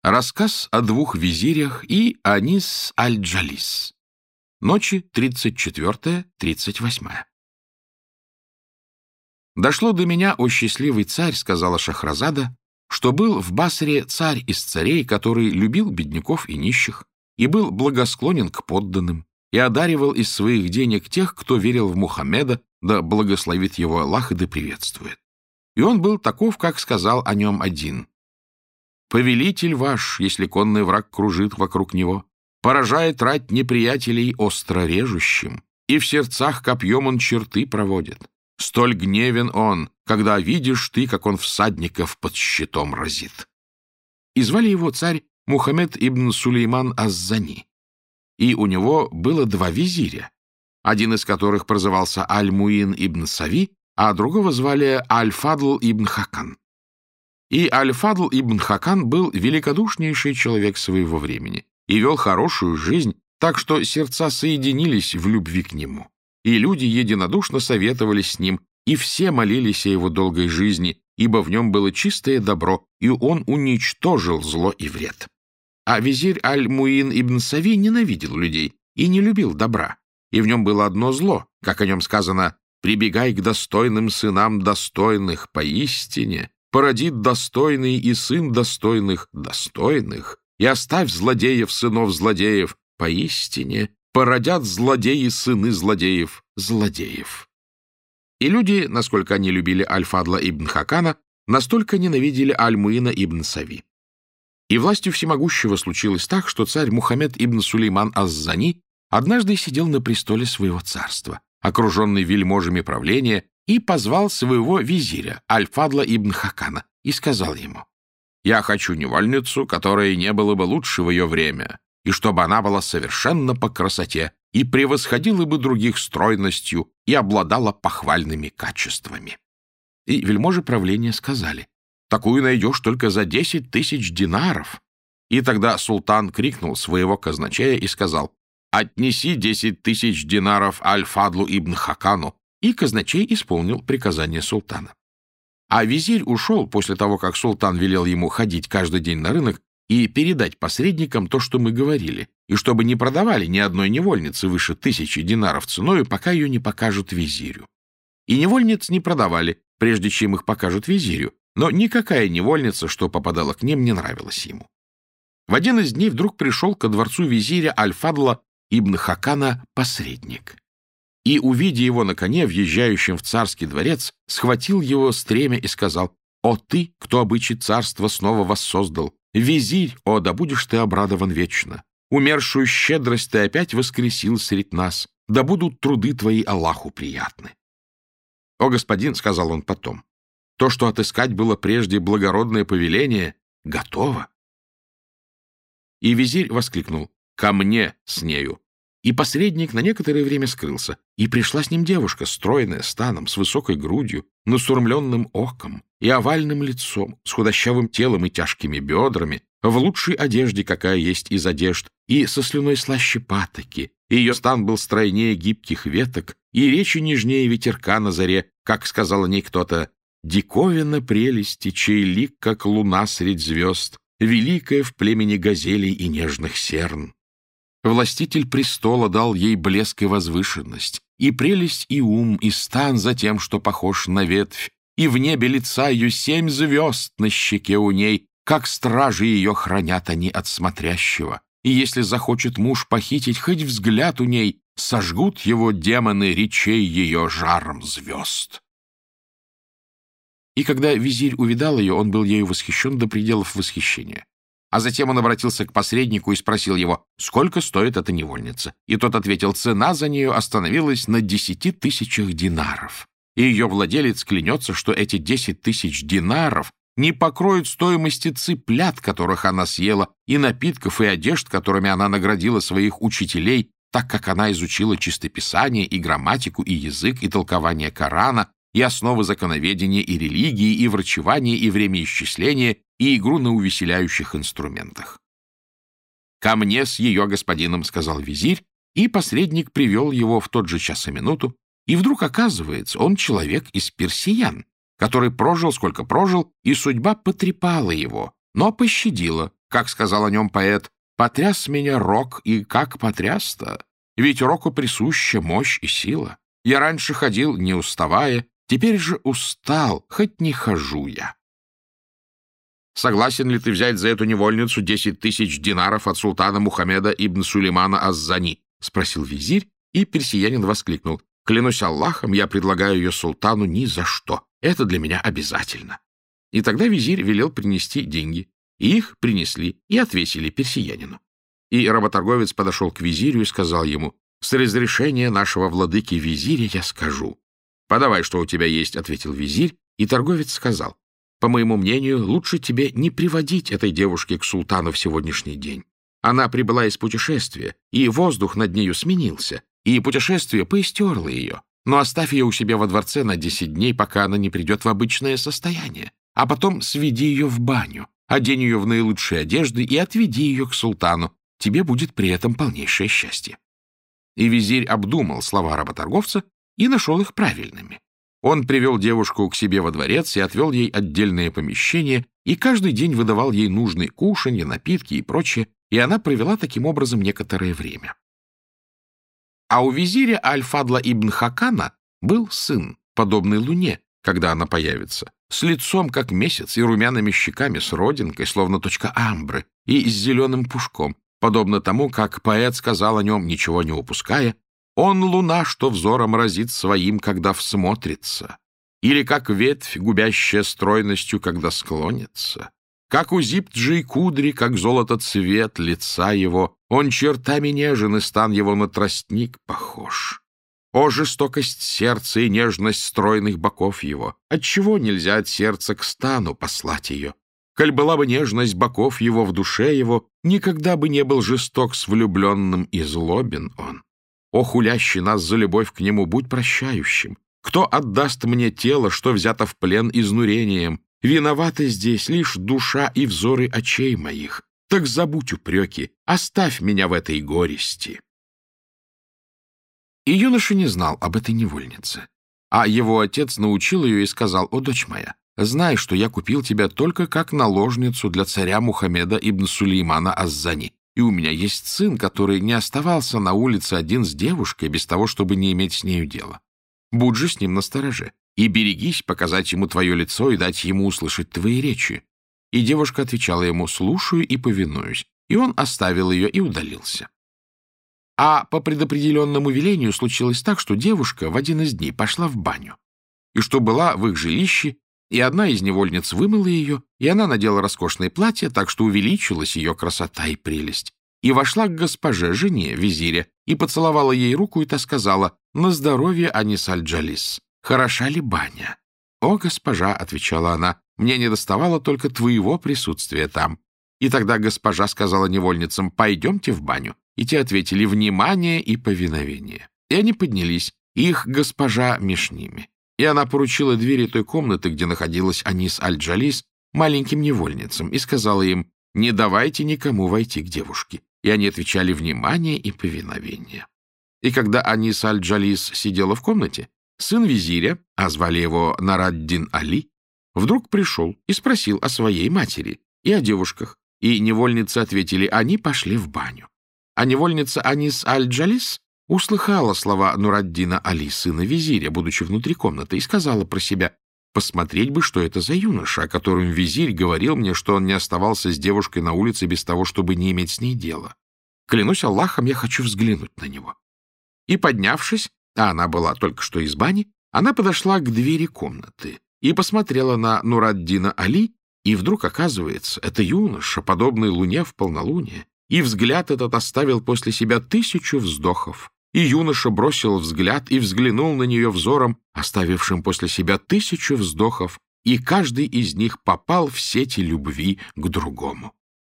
Рассказ о двух визирях и Анис аль-Джалис. Ночи 34-38. «Дошло до меня, о счастливый царь, — сказала Шахразада, — что был в Басре царь из царей, который любил бедняков и нищих, и был благосклонен к подданным, и одаривал из своих денег тех, кто верил в Мухаммеда, да благословит его Аллах и да приветствует. И он был таков, как сказал о нем один: «Повелитель ваш, если конный враг кружит вокруг него, поражает рать неприятелей остро режущим, и в сердцах копьем он черты проводит. Столь гневен он, когда видишь ты, как он всадников под щитом разит». И звали его царь Мухаммед ибн Сулейман аз-Зани. И у него было два визиря, один из которых прозывался Аль-Муин ибн Сави, а другого звали Аль-Фадл ибн Хакан. И Аль-Фадл ибн Хакан был великодушнейший человек своего времени и вел хорошую жизнь, так что сердца соединились в любви к нему. И люди единодушно советовались с ним, и все молились о его долгой жизни, ибо в нем было чистое добро, и он уничтожил зло и вред. А визирь Аль-Муин ибн Сави ненавидел людей и не любил добра, и в нем было одно зло, как о нем сказано: «Прибегай к достойным сынам достойных, поистине породит достойный и сын достойных достойных, и оставь злодеев сынов злодеев, поистине породят злодеи сыны злодеев злодеев». И люди, насколько они любили Аль-Фадла ибн Хакана, настолько ненавидели Аль-Муина ибн Сави. И властью всемогущего случилось так, что царь Мухаммед ибн Сулейман аз-Зани однажды сидел на престоле своего царства, окруженный вельможами правления, и позвал своего визиря Аль-Фадла ибн Хакана и сказал ему: «Я хочу невольницу, которой не было бы лучше в ее время, и чтобы она была совершенно по красоте и превосходила бы других стройностью и обладала похвальными качествами». И вельможи правления сказали: «Такую найдешь только за 10 тысяч динаров». И тогда султан крикнул своего казначея и сказал: «Отнеси 10 тысяч динаров Аль-Фадлу ибн Хакану». И казначей исполнил приказание султана. А визирь ушел после того, как султан велел ему ходить каждый день на рынок и передать посредникам то, что мы говорили, и чтобы не продавали ни одной невольницы выше 1000 динаров ценою, пока ее не покажут визирю. И невольниц не продавали, прежде чем их покажут визирю, но никакая невольница, что попадала к ним, не нравилась ему. В один из дней вдруг пришел ко дворцу визиря Аль-Фадла ибн Хакана посредник. И, увидя его на коне, въезжающем в царский дворец, схватил его стремя и сказал: «О ты, кто обычай царства снова воссоздал! Визирь, о, да будешь ты обрадован вечно! Умершую щедрость ты опять воскресил средь нас, да будут труды твои Аллаху приятны!» «О, господин, — сказал он потом, — то, что отыскать было прежде благородное повеление, готово!» И визирь воскликнул: «Ко мне с нею!» И посредник на некоторое время скрылся, и пришла с ним девушка, стройная, станом, с высокой грудью, насурмленным оком и овальным лицом, с худощавым телом и тяжкими бедрами, в лучшей одежде, какая есть из одежд, и со слюной слаще патоки, и ее стан был стройнее гибких веток, и речи нежнее ветерка на заре, как сказал о ней кто-то: «Диковина прелести, чей лик, как луна средь звезд, великая в племени газелей и нежных серн». Властитель престола дал ей блеск и возвышенность, и прелесть, и ум, и стан за тем, что похож на ветвь, и в небе лица ее 7 звезд на щеке у ней, как стражи ее хранят они от смотрящего. И если захочет муж похитить хоть взгляд у ней, сожгут его демоны речей ее жаром звезд. И когда визирь увидал ее, он был ею восхищен до пределов восхищения. А затем он обратился к посреднику и спросил его, сколько стоит эта невольница. И тот ответил: цена за нее остановилась на 10 тысячах динаров. И ее владелец клянется, что эти 10 тысяч динаров не покроют стоимости цыплят, которых она съела, и напитков, и одежд, которыми она наградила своих учителей, так как она изучила чистописание, и грамматику, и язык, и толкование Корана, и основы законоведения, и религии, и врачевания, и времяисчисления, и игру на увеселяющих инструментах. «Ко мне с ее господином», — сказал визирь, и посредник привел его в тот же час и минуту, и вдруг оказывается, он человек из персиян, который прожил, сколько прожил, и судьба потрепала его, но пощадила, Как сказал о нем поэт, «Потряс меня рок, и как потряс-то? Ведь року присуща мощь и сила. Я раньше ходил, не уставая, теперь же устал, хоть не хожу я». «Согласен ли ты взять за эту невольницу 10 тысяч динаров от султана Мухаммеда ибн Сулеймана Аз-Зани?» — спросил визирь, и персиянин воскликнул: «Клянусь Аллахом, я предлагаю ее султану ни за что. Это для меня обязательно». И тогда визирь велел принести деньги. И их принесли и отвесили персиянину. И работорговец подошел к визирю и сказал ему: «С разрешения нашего владыки визиря я скажу». «Подавай, что у тебя есть», — ответил визирь, и торговец сказал: «По моему мнению, лучше тебе не приводить этой девушке к султану в сегодняшний день. Она прибыла из путешествия, и воздух над нею сменился, и путешествие поистерло ее. Но оставь ее у себя во дворце на 10 дней, пока она не придет в обычное состояние, а потом сведи ее в баню, одень ее в наилучшие одежды и отведи ее к султану. Тебе будет при этом полнейшее счастье». И визирь обдумал слова работорговца и нашел их правильными. Он привел девушку к себе во дворец и отвел ей отдельное помещение, и каждый день выдавал ей нужные кушанья, напитки и прочее, и она провела таким образом некоторое время. А у визиря Аль-Фадла ибн Хакана был сын, подобный луне, когда она появится, с лицом, как месяц, и румяными щеками, с родинкой, словно точка амбры, и с зеленым пушком, подобно тому, как поэт сказал о нем, ничего не упуская: «Он луна, что взором разит своим, когда всмотрится, или как ветвь, губящая стройностью, когда склонится. Как у Зибджи кудри, как золото цвет лица его, он чертами нежен, и стан его на тростник похож. О, жестокость сердца и нежность стройных боков его! Отчего нельзя от сердца к стану послать ее? Коль была бы нежность боков его в душе его, никогда бы не был жесток с влюбленным, и злобен он. О, хулящий нас за любовь к нему, будь прощающим! Кто отдаст мне тело, что взято в плен изнурением? Виноваты здесь лишь душа и взоры очей моих. Так забудь упреки, оставь меня в этой горести». И юноша не знал об этой невольнице. А его отец научил ее и сказал: «О, дочь моя, знай, что я купил тебя только как наложницу для царя Мухаммеда ибн Сулеймана Аз-Зани, и у меня есть сын, который не оставался на улице один с девушкой без того, чтобы не иметь с нею дела. Будь же с ним настороже, и берегись показать ему твое лицо и дать ему услышать твои речи». И девушка отвечала ему: «Слушаю и повинуюсь». И он оставил ее и удалился. А по предопределенному велению случилось так, что девушка в один из дней пошла в баню, и что была в их жилище, и одна из невольниц вымыла ее, и она надела роскошное платье, так что увеличилась ее красота и прелесть, и вошла к госпоже, жене визиря, и поцеловала ей руку, и та сказала: «На здоровье, Анис аль-Джалис, хороша ли баня?» «О, госпожа», — отвечала она, — «мне недоставало только твоего присутствия там». И тогда госпожа сказала невольницам: «Пойдемте в баню». И те ответили: «Внимание и повиновение». И они поднялись, и их госпожа меж ними. И она поручила двери той комнаты, где находилась Анис аль-Джалис, маленьким невольницам, и сказала им: «Не давайте никому войти к девушке». И они отвечали: «Внимание и повиновение». И когда Анис аль-Джалис сидела в комнате, сын визиря, а звали его Нарад-дин Али, вдруг пришел и спросил о своей матери и о девушках, и невольницы ответили: «Они пошли в баню». А невольница Анис аль-Джалис услыхала слова Нураддина Али, сына визиря, будучи внутри комнаты, и сказала про себя: «Посмотреть бы, что это за юноша, о котором визирь говорил мне, что он не оставался с девушкой на улице без того, чтобы не иметь с ней дела. Клянусь Аллахом, я хочу взглянуть на него». И, поднявшись, а она была только что из бани, она подошла к двери комнаты и посмотрела на Нураддина Али, и вдруг, оказывается, это юноша, подобный луне в полнолуние, и взгляд этот оставил после себя 1000 вздохов, и юноша бросил взгляд и взглянул на нее взором, оставившим после себя 1000 вздохов, и каждый из них попал в сети любви к другому.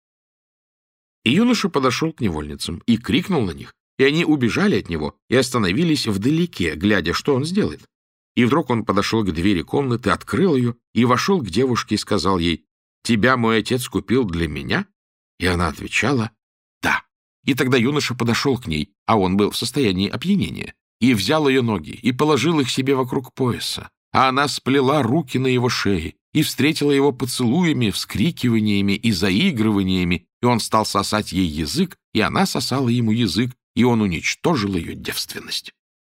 И юноша подошел к невольницам и крикнул на них, и они убежали от него и остановились вдалеке, глядя, что он сделает. И вдруг он подошел к двери комнаты, открыл ее и вошел к девушке и сказал ей: «Тебя мой отец купил для меня?» И она отвечала: «Да». И тогда юноша подошел к ней, а он был в состоянии опьянения, и взял ее ноги и положил их себе вокруг пояса, а она сплела руки на его шее и встретила его поцелуями, вскрикиваниями и заигрываниями, и он стал сосать ей язык, и она сосала ему язык, и он уничтожил ее девственность.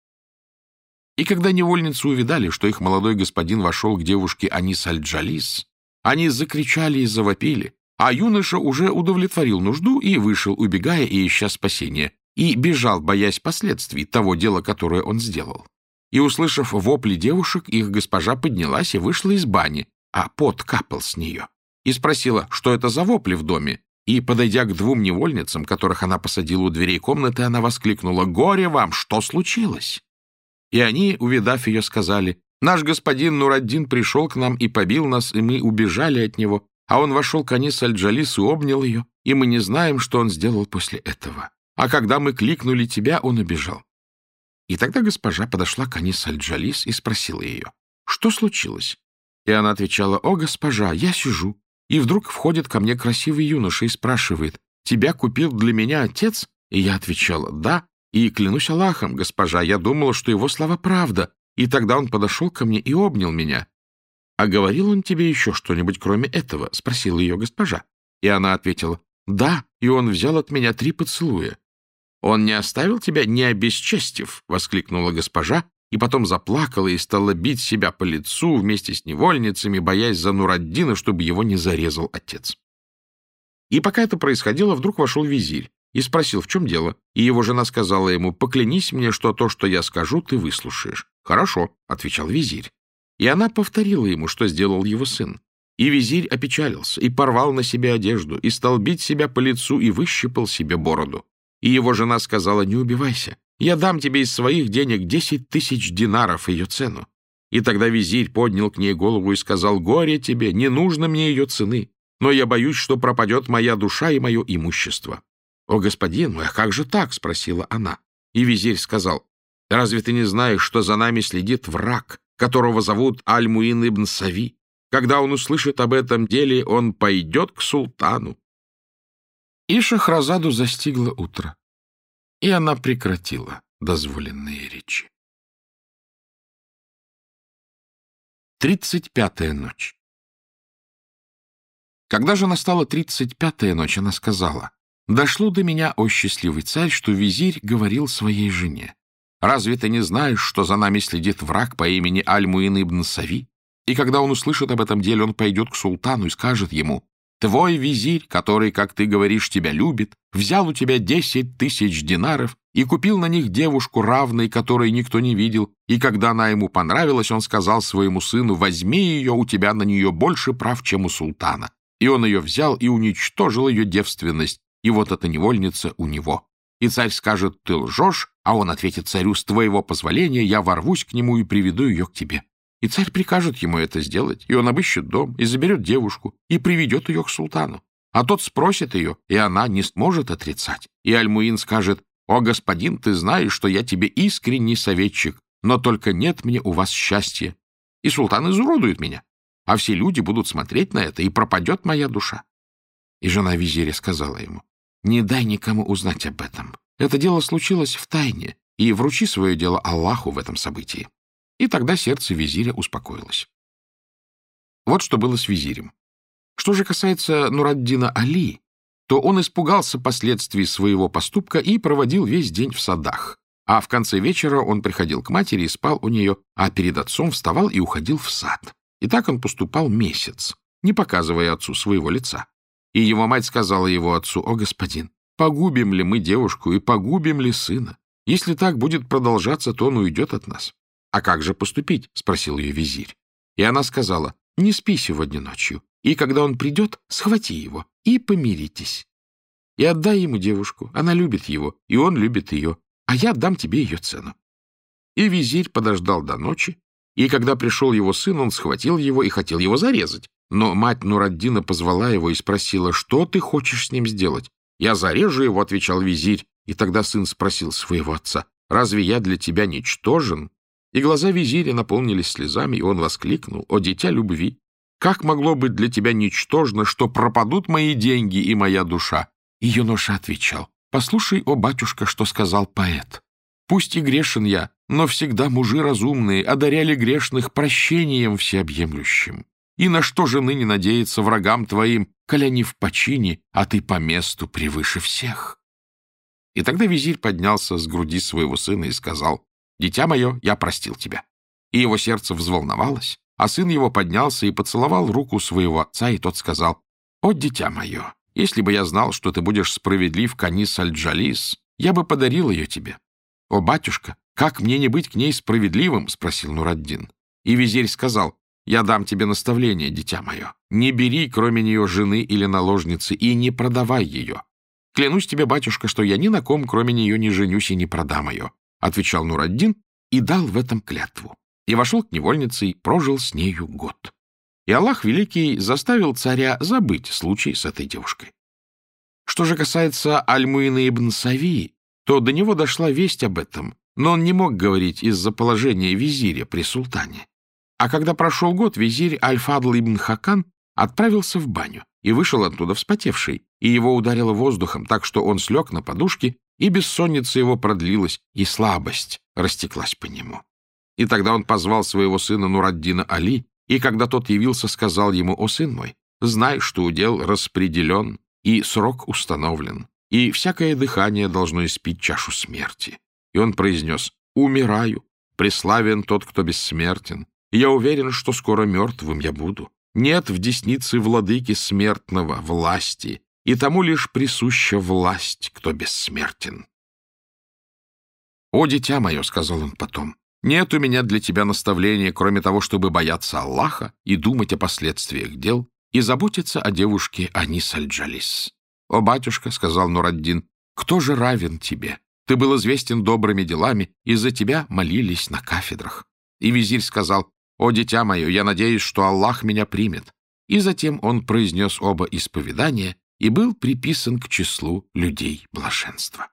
И когда невольницы увидали, что их молодой господин вошел к девушке Анис аль-Джалис, они закричали и завопили, а юноша уже удовлетворил нужду и вышел, убегая и ища спасения, и бежал, боясь последствий того дела, которое он сделал. И, услышав вопли девушек, их госпожа поднялась и вышла из бани, а пот капал с нее, и спросила, что это за вопли в доме, и, подойдя к двум невольницам, которых она посадила у дверей комнаты, она воскликнула: «Горе вам! Что случилось?» И они, увидав ее, сказали: «Наш господин Нур-ад-Дин пришел к нам и побил нас, и мы убежали от него, а он вошел к Анис аль-Джалис и обнял ее, и мы не знаем, что он сделал после этого. А когда мы кликнули тебя, он убежал». И тогда госпожа подошла к Анис аль-Джалис и спросила ее: «Что случилось?» И она отвечала: «О, госпожа, я сижу, и вдруг входит ко мне красивый юноша и спрашивает: тебя купил для меня отец?» И я отвечала: «Да». И, клянусь Аллахом, госпожа, я думала, что его слова правда. И тогда он подошел ко мне и обнял меня. «А говорил он тебе еще что-нибудь, кроме этого?» — спросила ее госпожа. И она ответила: «Да, и он взял от меня 3 поцелуя». «Он не оставил тебя, не обесчестив?» — воскликнула госпожа, и потом заплакала и стала бить себя по лицу вместе с невольницами, боясь за Нур-ад-Дина, чтобы его не зарезал отец. И пока это происходило, вдруг вошел визирь и спросил, в чем дело, и его жена сказала ему: «Поклянись мне, что то, что я скажу, ты выслушаешь». «Хорошо», — отвечал визирь. И она повторила ему, что сделал его сын. И визирь опечалился, и порвал на себе одежду, и стал бить себя по лицу, и выщипал себе бороду. И его жена сказала: «Не убивайся, я дам тебе из своих денег 10 000 динаров ее цену». И тогда визирь поднял к ней голову и сказал: «Горе тебе, не нужно мне ее цены, но я боюсь, что пропадет моя душа и мое имущество». «О, господин мой, а как же так?» — спросила она. И визирь сказал: «Разве ты не знаешь, что за нами следит враг, которого зовут Аль-Муин ибн Сави? Когда он услышит об этом деле, он пойдет к султану». И Шахразаду застигло утро, и она прекратила дозволенные речи. 35-я ночь. Когда же настала 35-я ночь, она сказала: «Дошло до меня, о счастливый царь, что визирь говорил своей жене: разве ты не знаешь, что за нами следит враг по имени Аль-Муин ибн Сави? И когда он услышит об этом деле, он пойдет к султану и скажет ему: твой визирь, который, как ты говоришь, тебя любит, взял у тебя 10 000 динаров и купил на них девушку, равной которой никто не видел, и когда она ему понравилась, он сказал своему сыну: возьми ее, у тебя на нее больше прав, чем у султана. И он ее взял и уничтожил ее девственность, и вот эта невольница у него. И царь скажет: ты лжешь, а он ответит царю: с твоего позволения я ворвусь к нему и приведу ее к тебе. И царь прикажет ему это сделать, и он обыщет дом, и заберет девушку, и приведет ее к султану. А тот спросит ее, и она не сможет отрицать. И Аль-Муин скажет: о, господин, ты знаешь, что я тебе искренний советчик, но только нет мне у вас счастья. И султан изуродует меня, а все люди будут смотреть на это, и пропадет моя душа. И жена визиря сказала ему: не дай никому узнать об этом. Это дело случилось в тайне, и вручи свое дело Аллаху в этом событии. И тогда сердце визиря успокоилось. Вот что было с визирем. Что же касается Нур-ад-Дина Али, то он испугался последствий своего поступка и проводил весь день в садах. А в конце вечера он приходил к матери и спал у нее, а перед отцом вставал и уходил в сад. И так он поступал месяц, не показывая отцу своего лица. И его мать сказала его отцу: о, господин, погубим ли мы девушку и погубим ли сына? Если так будет продолжаться, то он уйдет от нас. А как же поступить? — спросил ее визирь. И она сказала: не спи сегодня ночью, и когда он придет, схвати его и помиритесь. И отдай ему девушку, она любит его, и он любит ее, а я дам тебе ее цену. И визирь подождал до ночи, и когда пришел его сын, он схватил его и хотел его зарезать. Но мать Нур-ад-Дина позвала его и спросила: что ты хочешь с ним сделать? Я зарежу его, — отвечал визирь. И тогда сын спросил своего отца: разве я для тебя ничтожен? И глаза визиря наполнились слезами, и он воскликнул: о, дитя любви! Как могло быть для тебя ничтожно, что пропадут мои деньги и моя душа? И юноша отвечал: послушай, о батюшка, что сказал поэт. Пусть и грешен я, но всегда мужи разумные одаряли грешных прощением всеобъемлющим. И на что же ныне надеяться врагам твоим, коли они в почине, а ты по месту превыше всех? И тогда визирь поднялся с груди своего сына и сказал: «Дитя мое, я простил тебя». И его сердце взволновалось, а сын его поднялся и поцеловал руку своего отца, и тот сказал: «О, дитя мое, если бы я знал, что ты будешь справедлив к Анис аль-Джалис, я бы подарил ее тебе». «О, батюшка, как мне не быть к ней справедливым?» — спросил Нур-ад-Дин. И визирь сказал: «Я дам тебе наставление, дитя мое. Не бери, кроме нее, жены или наложницы, и не продавай ее. Клянусь тебе, батюшка, что я ни на ком, кроме нее, не женюсь и не продам ее», — отвечал Нур-ад-Дин и дал в этом клятву. И вошел к невольнице и прожил с нею год. И Аллах Великий заставил царя забыть случай с этой девушкой. Что же касается Аль-Муина ибн Сави, то до него дошла весть об этом, но он не мог говорить из-за положения визиря при султане. А когда прошел год, визирь Аль-Фадл ибн Хакан отправился в баню и вышел оттуда вспотевший, и его ударило воздухом так, что он слег на подушке, и бессонница его продлилась, и слабость растеклась по нему. И тогда он позвал своего сына Нур-ад-Дина Али, и когда тот явился, сказал ему: «О, сын мой, знай, что удел распределен, и срок установлен, и всякое дыхание должно испить чашу смерти». И он произнес: «Умираю, преславен тот, кто бессмертен. Я уверен, что скоро мертвым я буду. Нет в деснице владыки смертного власти, и тому лишь присуща власть, кто бессмертен». «О, дитя мое», — сказал он потом, — «нет у меня для тебя наставления, кроме того, чтобы бояться Аллаха и думать о последствиях дел и заботиться о девушке Анис аль-Джалис». «О, батюшка», — сказал Нур-ад-Дин, — «кто же равен тебе? Ты был известен добрыми делами, и за тебя молились на кафедрах». И визирь сказал: «О, дитя мое, я надеюсь, что Аллах меня примет». И затем он произнес оба исповедания и был приписан к числу людей блаженства.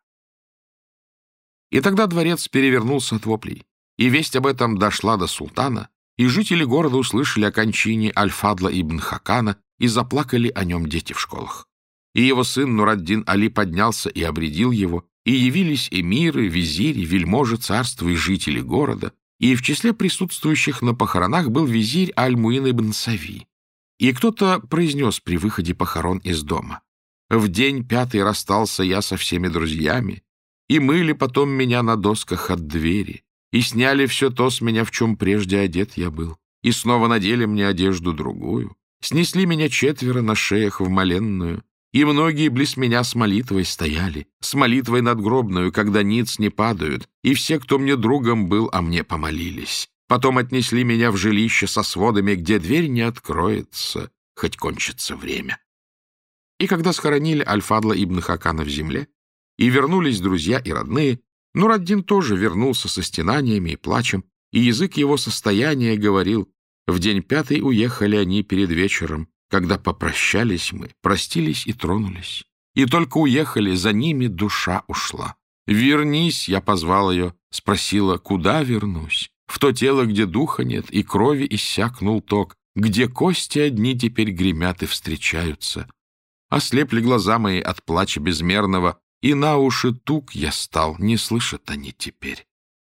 И тогда дворец перевернулся от воплей, и весть об этом дошла до султана, и жители города услышали о кончине Аль-Фадла ибн Хакана, и заплакали о нем дети в школах. И его сын Нур-ад-Дин Али поднялся и обредил его, и явились эмиры, визири, вельможи царства и жители города, и в числе присутствующих на похоронах был визирь Аль-Муин ибн Сави. И кто-то произнес при выходе похорон из дома: «В день 5 расстался я со всеми друзьями, и мыли потом меня на досках от двери, и сняли все то с меня, в чем прежде одет я был, и снова надели мне одежду другую, снесли меня 4 на шеях в моленную, и многие близ меня с молитвой стояли, с молитвой надгробную, когда ниц не падают, и все, кто мне другом был, о мне помолились. Потом отнесли меня в жилище со сводами, где дверь не откроется, хоть кончится время». И когда схоронили Аль-Фадла ибн Хакана в земле, и вернулись друзья и родные, Нур-ад-Дин тоже вернулся со стенаниями и плачем, и язык его состояния говорил: «В день 5 уехали они перед вечером, когда попрощались мы, простились и тронулись. И только уехали, за ними душа ушла. Вернись, я позвал ее, спросила, куда вернусь? В то тело, где духа нет, и крови иссякнул ток, где кости одни теперь гремят и встречаются. Ослепли глаза мои от плача безмерного, и на уши туг я стал, не слышат они теперь».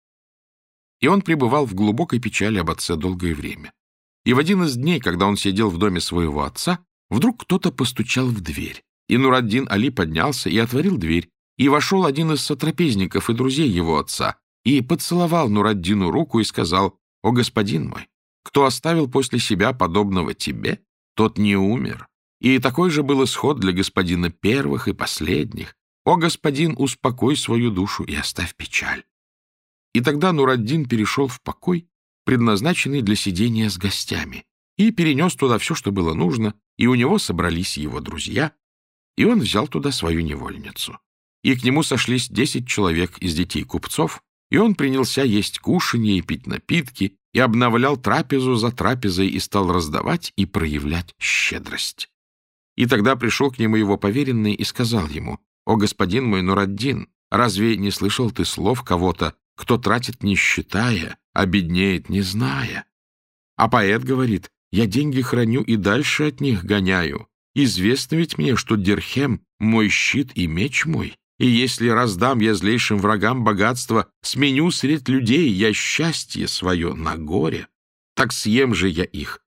И он пребывал в глубокой печали об отце долгое время. И в один из дней, когда он сидел в доме своего отца, вдруг кто-то постучал в дверь. И Нур-ад-Дин Али поднялся и отворил дверь, и вошел один из сотрапезников и друзей его отца, и поцеловал Нур-ад-Дину руку и сказал: «О, господин мой, кто оставил после себя подобного тебе, тот не умер. И такой же был исход для господина первых и последних. О, господин, успокой свою душу и оставь печаль». И тогда Нур-ад-Дин перешел в покой, предназначенный для сидения с гостями, и перенес туда все, что было нужно, и у него собрались его друзья, и он взял туда свою невольницу. И к нему сошлись 10 человек из детей купцов, и он принялся есть кушанье и пить напитки, и обновлял трапезу за трапезой, и стал раздавать и проявлять щедрость. И тогда пришел к нему его поверенный и сказал ему: «О, господин мой Нур-ад-Дин, разве не слышал ты слов кого-то, кто тратит не считая, а беднеет не зная? А поэт говорит: я деньги храню и дальше от них гоняю. Известно ведь мне, что дирхем — мой щит и меч мой, и если раздам я злейшим врагам богатство, сменю средь людей я счастье свое на горе. Так съем же я их,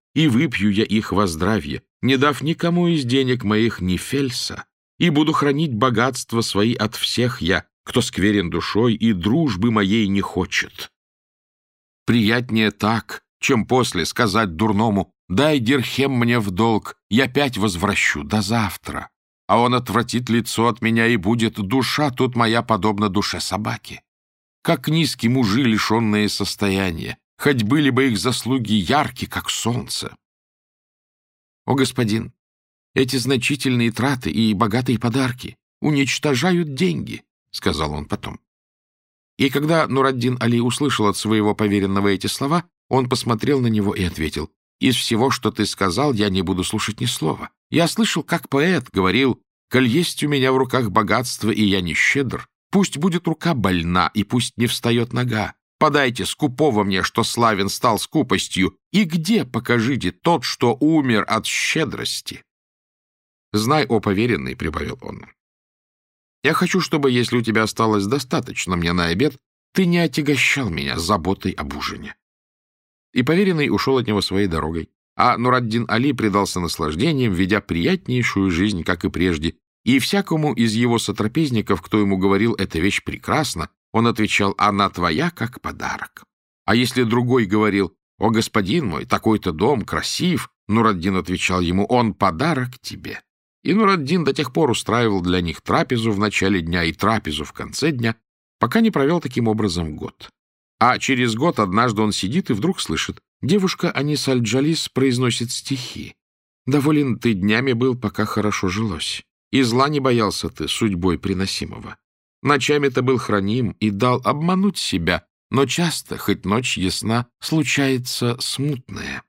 и выпью я их во здравье, не дав никому из денег моих ни фельса, и буду хранить богатства свои от всех я, кто скверен душой и дружбы моей не хочет. Приятнее так, чем после сказать дурному: дай дирхем мне в долг, я 5 возвращу до завтра. А он отвратит лицо от меня, и будет душа тут моя подобна душе собаки. Как низкие мужи, лишенные состояния, хоть были бы их заслуги ярки, как солнце. О, господин, эти значительные траты и богатые подарки уничтожают деньги, — сказал он потом. И когда Нур-ад-Дин Али услышал от своего поверенного эти слова, он посмотрел на него и ответил: «Из всего, что ты сказал, я не буду слушать ни слова. Я слышал, как поэт говорил: «Коль есть у меня в руках богатство, и я не щедр, пусть будет рука больна, и пусть не встает нога. Подайте скупого мне, что славен стал скупостью, и где, покажите, тот, что умер от щедрости?» «Знай, о поверенный, — прибавил он, — я хочу, чтобы, если у тебя осталось достаточно мне на обед, ты не отягощал меня заботой об ужине». И поверенный ушел от него своей дорогой, а Нур-ад-Дин Али предался наслаждениям, ведя приятнейшую жизнь, как и прежде, и всякому из его сотрапезников, кто ему говорил «эта вещь прекрасна», он отвечал: «Она твоя, как подарок». А если другой говорил: «О, господин мой, такой-то дом красив», Нур-ад-Дин отвечал ему: «Он подарок тебе». И Нур-ад-Дин до тех пор устраивал для них трапезу в начале дня и трапезу в конце дня, пока не провел таким образом год. А через год однажды он сидит и вдруг слышит: девушка Анис аль-Джалис произносит стихи. «Доволен ты днями был, пока хорошо жилось, и зла не боялся ты судьбой приносимого. Ночами ты был храним и дал обмануть себя, но часто, хоть ночь ясна, случается смутное».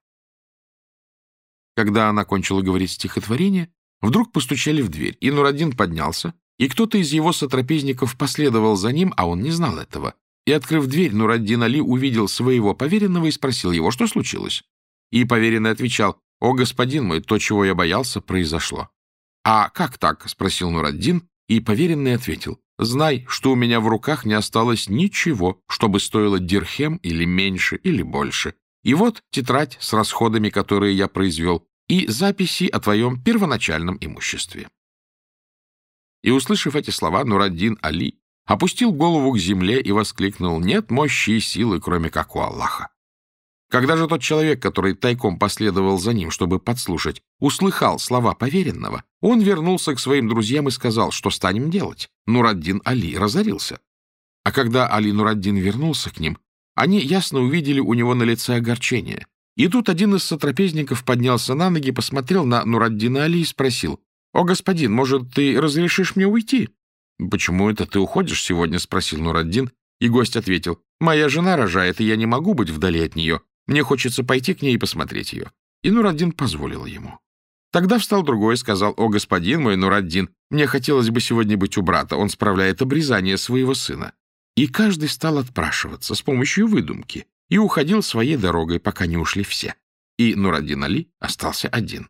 Когда она кончила говорить стихотворение, вдруг постучали в дверь, и Нур-ад-Дин поднялся, и кто-то из его сотрапезников последовал за ним, а он не знал этого. И, открыв дверь, Нур-ад-Дин Али увидел своего поверенного и спросил его, что случилось. И поверенный отвечал: «О, господин мой, то, чего я боялся, произошло». «А как так?» — спросил Нур-ад-Дин, и поверенный ответил: «Знай, что у меня в руках не осталось ничего, чтобы стоило дирхем или меньше, или больше. И вот тетрадь с расходами, которые я произвел, и записи о твоем первоначальном имуществе». И, услышав эти слова, Нур-ад-Дин Али опустил голову к земле и воскликнул: «Нет мощи и силы, кроме как у Аллаха». Когда же тот человек, который тайком последовал за ним, чтобы подслушать, услыхал слова поверенного, он вернулся к своим друзьям и сказал: «Что станем делать?» Нур-ад-Дин Али разорился. А когда Али Нур-ад-Дин вернулся к ним, они ясно увидели у него на лице огорчение. И тут один из сотрапезников поднялся на ноги, посмотрел на Нур-ад-Дина Али и спросил: «О, господин, может, ты разрешишь мне уйти?» «Почему это ты уходишь сегодня?» — спросил Нур-ад-Дин, и гость ответил: «Моя жена рожает, и я не могу быть вдали от нее. Мне хочется пойти к ней и посмотреть ее». И Нур-ад-Дин позволил ему. Тогда встал другой и сказал: «О, господин мой, Нур-ад-Дин, мне хотелось бы сегодня быть у брата, он справляет обрезание своего сына». И каждый стал отпрашиваться с помощью выдумки и уходил своей дорогой, пока не ушли все. И Нур-ад-Дин Али остался один.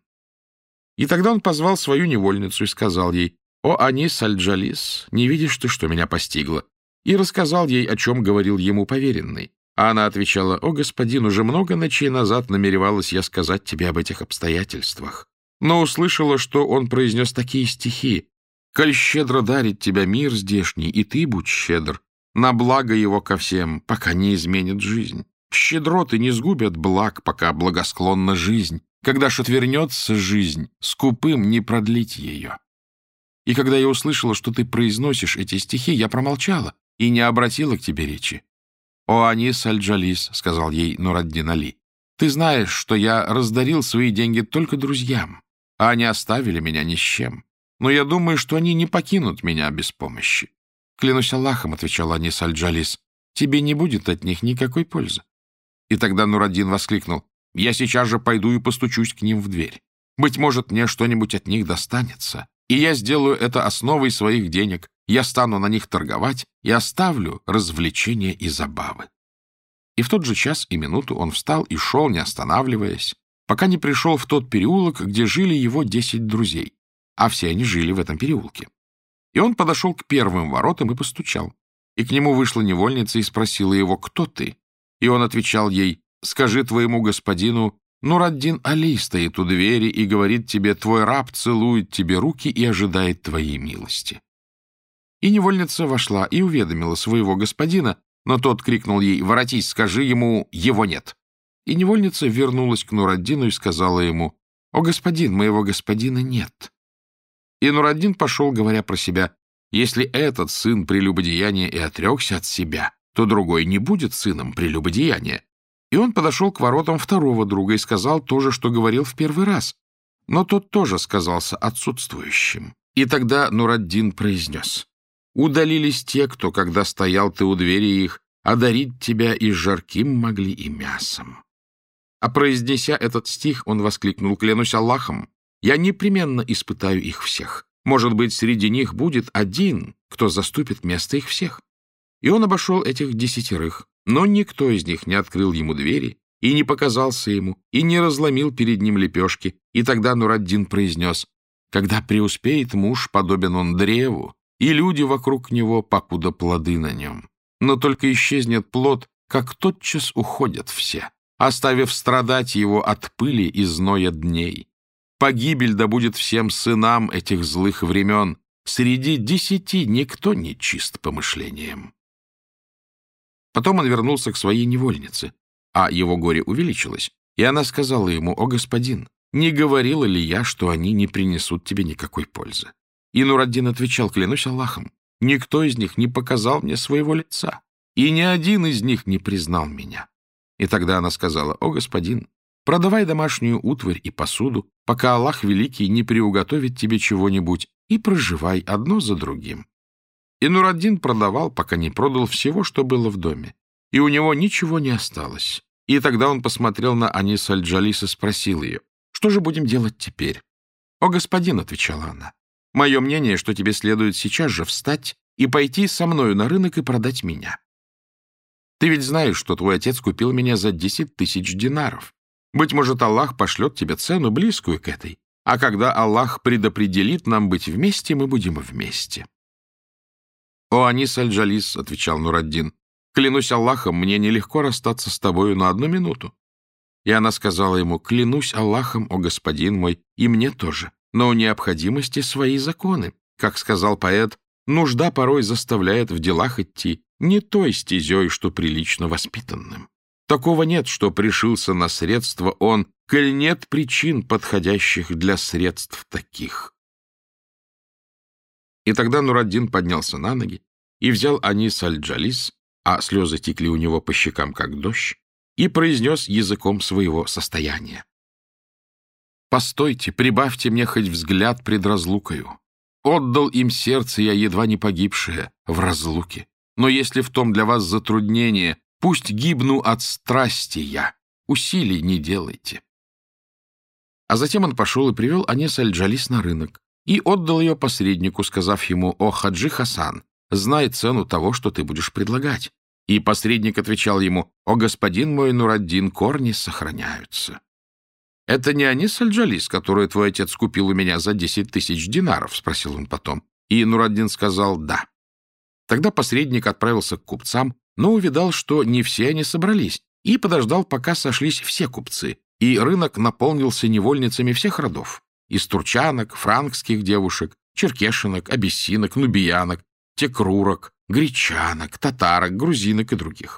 И тогда он позвал свою невольницу и сказал ей: «О, Анис аль-Джалис, не видишь ты, что меня постигло?» И рассказал ей, о чем говорил ему поверенный. А она отвечала: «О, господин, уже много ночей назад намеревалась я сказать тебе об этих обстоятельствах, но услышала, что он произнес такие стихи: «Коль щедро дарит тебя мир здешний, и ты будь щедр, на благо его ко всем, пока не изменит жизнь. Щедроты не сгубят благ, пока благосклонна жизнь. Когда ж отвернется жизнь, скупым не продлить ее». И когда я услышала, что ты произносишь эти стихи, я промолчала и не обратила к тебе речи. «О, Анис аль-Джалис, — сказал ей Нур-ад-Дин Али, — ты знаешь, что я раздарил свои деньги только друзьям, а они оставили меня ни с чем. Но я думаю, что они не покинут меня без помощи». «Клянусь Аллахом, — отвечал Анис аль-Джалис, — тебе не будет от них никакой пользы». И тогда Нур-ад-Дин воскликнул: «Я сейчас же пойду и постучусь к ним в дверь. Быть может, мне что-нибудь от них достанется, и я сделаю это основой своих денег. Я стану на них торговать и оставлю развлечения и забавы». И в тот же час и минуту он встал и шел, не останавливаясь, пока не пришел в тот переулок, где жили его 10 друзей, а все они жили в этом переулке. И он подошел к первым воротам и постучал. И к нему вышла невольница и спросила его: «Кто ты?» И он отвечал ей: «Скажи твоему господину, Нураддин Али стоит у двери и говорит тебе: твой раб целует тебе руки и ожидает твоей милости». И невольница вошла и уведомила своего господина, но тот крикнул ей: «Воротись, скажи ему, его нет». И невольница вернулась к Нураддину и сказала ему: «О, господин, моего господина нет». И Нураддин пошел, говоря про себя: «Если этот сын прелюбодеяния и отрекся от себя, то другой не будет сыном прелюбодеяния». И он подошел к воротам второго друга и сказал то же, что говорил в первый раз. Но тот тоже сказался отсутствующим. И тогда Нураддин произнес: «Удалились те, кто, когда стоял ты у двери их, одарить тебя и жарким могли, и мясом». А произнеся этот стих, он воскликнул: «Клянусь Аллахом, я непременно испытаю их всех. Может быть, среди них будет один, кто заступит место их всех». И он обошел этих 10, но никто из них не открыл ему двери и не показался ему, и не разломил перед ним лепешки. И тогда Нураддин произнес: «Когда преуспеет муж, подобен он древу, и люди вокруг него, покуда плоды на нем. Но только исчезнет плод, как тотчас уходят все, оставив страдать его от пыли и зноя дней. Погибель да будет всем сынам этих злых времен. Среди 10 никто не чист помышлением». Потом он вернулся к своей невольнице, а его горе увеличилось, и она сказала ему: «О, господин, не говорила ли я, что они не принесут тебе никакой пользы?» И Нураддин отвечал: «Клянусь Аллахом, никто из них не показал мне своего лица, и ни один из них не признал меня». И тогда она сказала: «О, господин, продавай домашнюю утварь и посуду, пока Аллах Великий не приуготовит тебе чего-нибудь, и проживай одно за другим». И Нураддин продавал, пока не продал всего, что было в доме, и у него ничего не осталось. И тогда он посмотрел на Анис аль-Джалис и спросил ее: «Что же будем делать теперь?» «О, господин», — отвечала она, — «мое мнение, что тебе следует сейчас же встать и пойти со мною на рынок и продать меня. Ты ведь знаешь, что твой отец купил меня за 10 000 динаров. Быть может, Аллах пошлет тебе цену, близкую к этой, а когда Аллах предопределит нам быть вместе, мы будем вместе». «О, Анис аль-Джалис», — отвечал Нураддин, — «клянусь Аллахом, мне нелегко расстаться с тобою на 1 минуту». И она сказала ему: «Клянусь Аллахом, о господин мой, и мне тоже, но у необходимости свои законы. Как сказал поэт, нужда порой заставляет в делах идти не той стезей, что прилично воспитанным. Такого нет, что пришился на средства он, коль нет причин, подходящих для средств таких». И тогда Нураддин поднялся на ноги и взял Анис аль-Джалис, а слезы текли у него по щекам, как дождь, и произнес языком своего состояния: «Постойте, прибавьте мне хоть взгляд пред разлукою. Отдал им сердце я, едва не погибшее, в разлуке. Но если в том для вас затруднение, пусть гибну от страсти я, усилий не делайте». А затем он пошел и привел Анис аль-Джалис на рынок и отдал ее посреднику, сказав ему: «О, Хаджи Хасан, знай цену того, что ты будешь предлагать». И посредник отвечал ему: «О, господин мой Нураддин, корни сохраняются». «Это не Анис аль-Джалис, которую твой отец купил у меня за 10 000 динаров?» — спросил он потом. И Нураддин сказал: «Да». Тогда посредник отправился к купцам, но увидал, что не все они собрались, и подождал, пока сошлись все купцы, и рынок наполнился невольницами всех родов: из турчанок, франкских девушек, черкешенок, абиссинок, нубиянок, текрурок, гречанок, татарок, грузинок и других.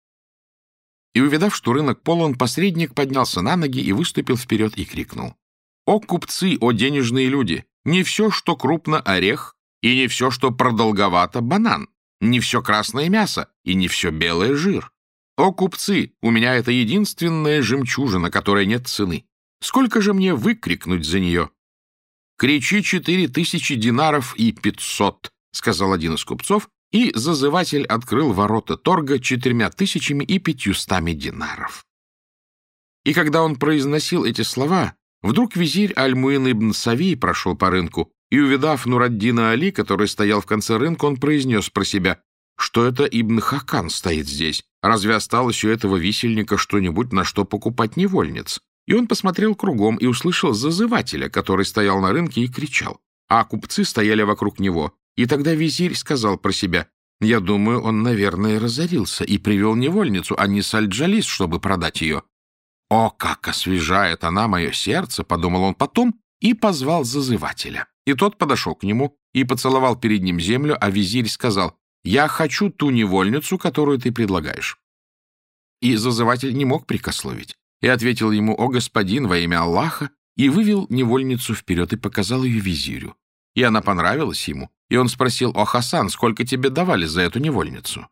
И, увидав, что рынок полон, посредник поднялся на ноги и выступил вперед и крикнул: «О купцы, о денежные люди! Не все, что крупно, орех, и не все, что продолговато, банан, не все красное мясо, и не все белое жир. О купцы, у меня это единственная жемчужина, которой нет цены. Сколько же мне выкрикнуть за нее?» «Кричи 4000 динаров и 500», — сказал один из купцов, и зазыватель открыл ворота торга 4500 динаров. И когда он произносил эти слова, вдруг визирь Аль-Муин ибн Сави прошел по рынку, и, увидав Нураддина Али, который стоял в конце рынка, он произнес про себя: «Что это Ибн Хакан стоит здесь? Разве осталось у этого висельника что-нибудь, на что покупать невольниц?» И он посмотрел кругом и услышал зазывателя, который стоял на рынке и кричал, а купцы стояли вокруг него. И тогда визирь сказал про себя: «Я думаю, он, наверное, разорился и привел невольницу, а не Аль-Джалис, чтобы продать ее». «О, как освежает она мое сердце!» — подумал он потом и позвал зазывателя. И тот подошел к нему и поцеловал перед ним землю, а визирь сказал: «Я хочу ту невольницу, которую ты предлагаешь». И зазыватель не мог прекословить, и ответил ему: «О, господин, во имя Аллаха», и вывел невольницу вперед и показал ее визирю. И она понравилась ему, и он спросил: «О, Хасан, сколько тебе давали за эту невольницу?»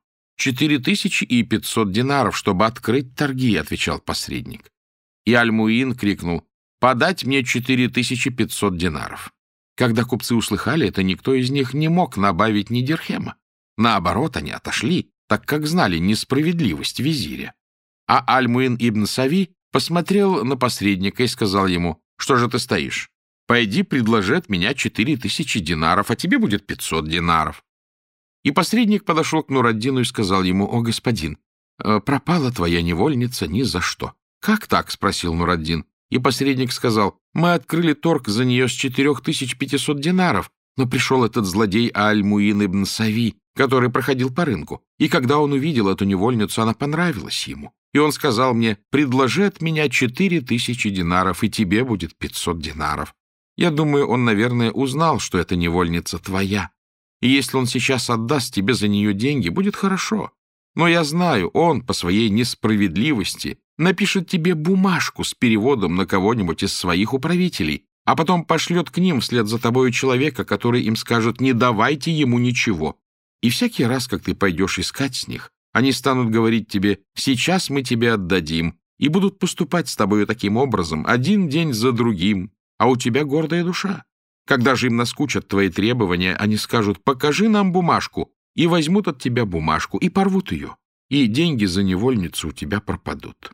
4500 динаров, чтобы открыть торги», — отвечал посредник. И Аль-Муин крикнул: «Подать мне 4500 динаров». Когда купцы услыхали это, никто из них не мог набавить ни дирхема. Наоборот, они отошли, так как знали несправедливость визиря. А Аль-Муин ибн Сави посмотрел на посредника и сказал ему: «Что же ты стоишь? Пойди, предложи от меня 4000 динаров, а тебе будет 500 динаров». И посредник подошел к Нураддину и сказал ему: «О, господин, пропала твоя невольница ни за что». «Как так?» — спросил Нураддин. И посредник сказал: «Мы открыли торг за нее с 4500 динаров, но пришел этот злодей Аль-Муин ибн Сави, который проходил по рынку, и когда он увидел эту невольницу, она понравилась ему. И он сказал мне: предложи от меня 4000 динаров, и тебе будет 500 динаров. Я думаю, он, наверное, узнал, что эта невольница твоя. И если он сейчас отдаст тебе за нее деньги, будет хорошо. Но я знаю, он по своей несправедливости напишет тебе бумажку с переводом на кого-нибудь из своих управителей, а потом пошлет к ним вслед за тобою человека, который им скажет: не давайте ему ничего. И всякий раз, как ты пойдешь искать с них, они станут говорить тебе: сейчас мы тебе отдадим, и будут поступать с тобою таким образом, один день за другим, а у тебя гордая душа. Когда же им наскучат твои требования, они скажут: покажи нам бумажку, и возьмут от тебя бумажку, и порвут ее, и деньги за невольницу у тебя пропадут».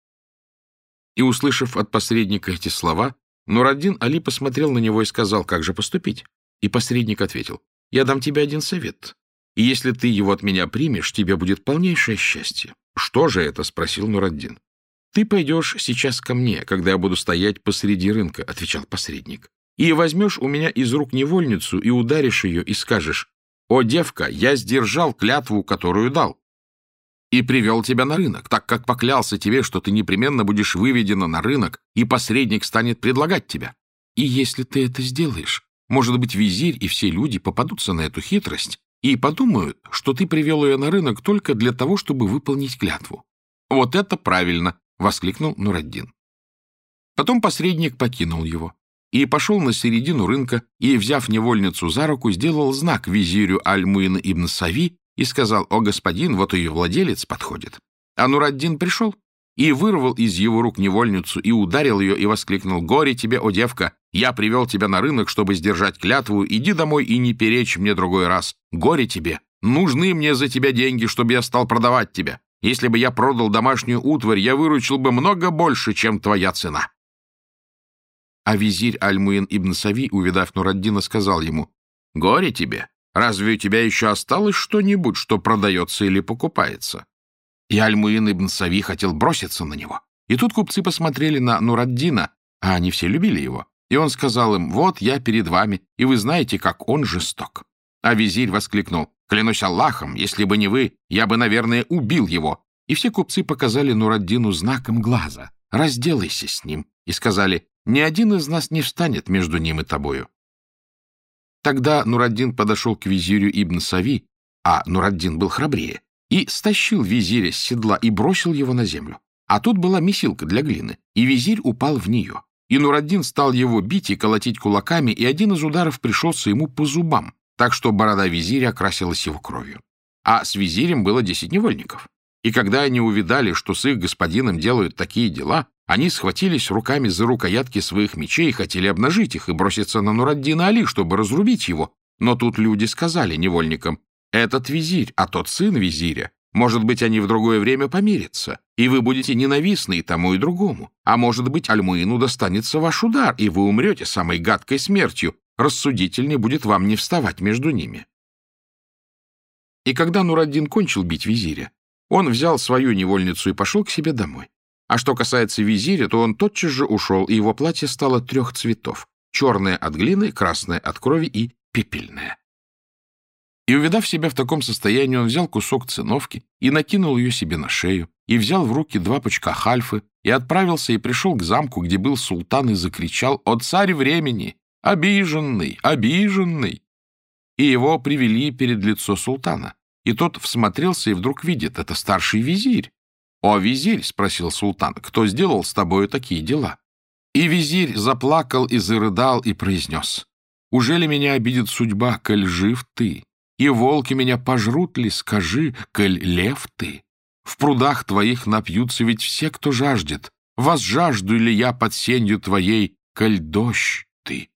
И, услышав от посредника эти слова, Нураддин Али посмотрел на него и сказал: «Как же поступить?» И посредник ответил: «Я дам тебе один совет, и если ты его от меня примешь, тебе будет полнейшее счастье». «Что же это?» — спросил Нураддин. «Ты пойдешь сейчас ко мне, когда я буду стоять посреди рынка», — отвечал посредник, «и возьмешь у меня из рук невольницу и ударишь ее, и скажешь: «О, девка, я сдержал клятву, которую дал, и привел тебя на рынок, так как поклялся тебе, что ты непременно будешь выведена на рынок, и посредник станет предлагать тебя. И если ты это сделаешь, может быть, визирь и все люди попадутся на эту хитрость и подумают, что ты привел ее на рынок только для того, чтобы выполнить клятву». «Вот это правильно!» — воскликнул Нураддин. Потом посредник покинул его и пошел на середину рынка и, взяв невольницу за руку, сделал знак визирю Аль-Муин ибн Сави и сказал: «О, господин, вот ее владелец подходит». А Нураддин пришел и вырвал из его рук невольницу и ударил ее и воскликнул: «Горе тебе, о девка! Я привел тебя на рынок, чтобы сдержать клятву. Иди домой и не перечь мне другой раз. Горе тебе! Нужны мне за тебя деньги, чтобы я стал продавать тебя. Если бы я продал домашнюю утварь, я выручил бы много больше, чем твоя цена». А визирь Аль-Муин ибн Сави, увидав Нураддина, сказал ему: «Горе тебе! Разве у тебя еще осталось что-нибудь, что продается или покупается?» И Аль-Муин ибн Сави хотел броситься на него. И тут купцы посмотрели на Нураддина, а они все любили его. И он сказал им: «Вот я перед вами, и вы знаете, как он жесток». А визирь воскликнул: «Клянусь Аллахом, если бы не вы, я бы, наверное, убил его». И все купцы показали Нураддину знаком глаза: «Разделайся с ним», и сказали: «Ни один из нас не встанет между ним и тобою». Тогда Нураддин подошел к визирю ибн Сави, а Нураддин был храбрее, и стащил визиря с седла и бросил его на землю. А тут была месилка для глины, и визирь упал в нее. И Нураддин стал его бить и колотить кулаками, и один из ударов пришелся ему по зубам, так что борода визиря окрасилась его кровью. А с визирем было 10 невольников. И когда они увидали, что с их господином делают такие дела, они схватились руками за рукоятки своих мечей и хотели обнажить их и броситься на Нураддина Али, чтобы разрубить его. Но тут люди сказали невольникам: «Этот визирь, а тот сын визиря. Может быть, они в другое время помирятся, и вы будете ненавистны и тому, и другому. А может быть, Аль-Муину достанется ваш удар, и вы умрете самой гадкой смертью. Рассудительнее будет вам не вставать между ними». И когда Нураддин кончил бить визиря, он взял свою невольницу и пошел к себе домой. А что касается визиря, то он тотчас же ушел, и его платье стало 3 цветов: черное от глины, красное от крови и пепельное. И, увидав себя в таком состоянии, он взял кусок циновки и накинул ее себе на шею, и взял в руки 2 пучка хальфы, и отправился и пришел к замку, где был султан, и закричал: «О царь времени! Обиженный! Обиженный!» И его привели перед лицо султана. И тот всмотрелся и вдруг видит — это старший визирь. «О, визирь!» — спросил султан, — «кто сделал с тобою такие дела?» И визирь заплакал и зарыдал и произнес: «Ужели меня обидит судьба, коль жив ты? И волки меня пожрут ли, скажи, коль лев ты? В прудах твоих напьются ведь все, кто жаждет. Возжажду ли я под сенью твоей, коль дождь ты?»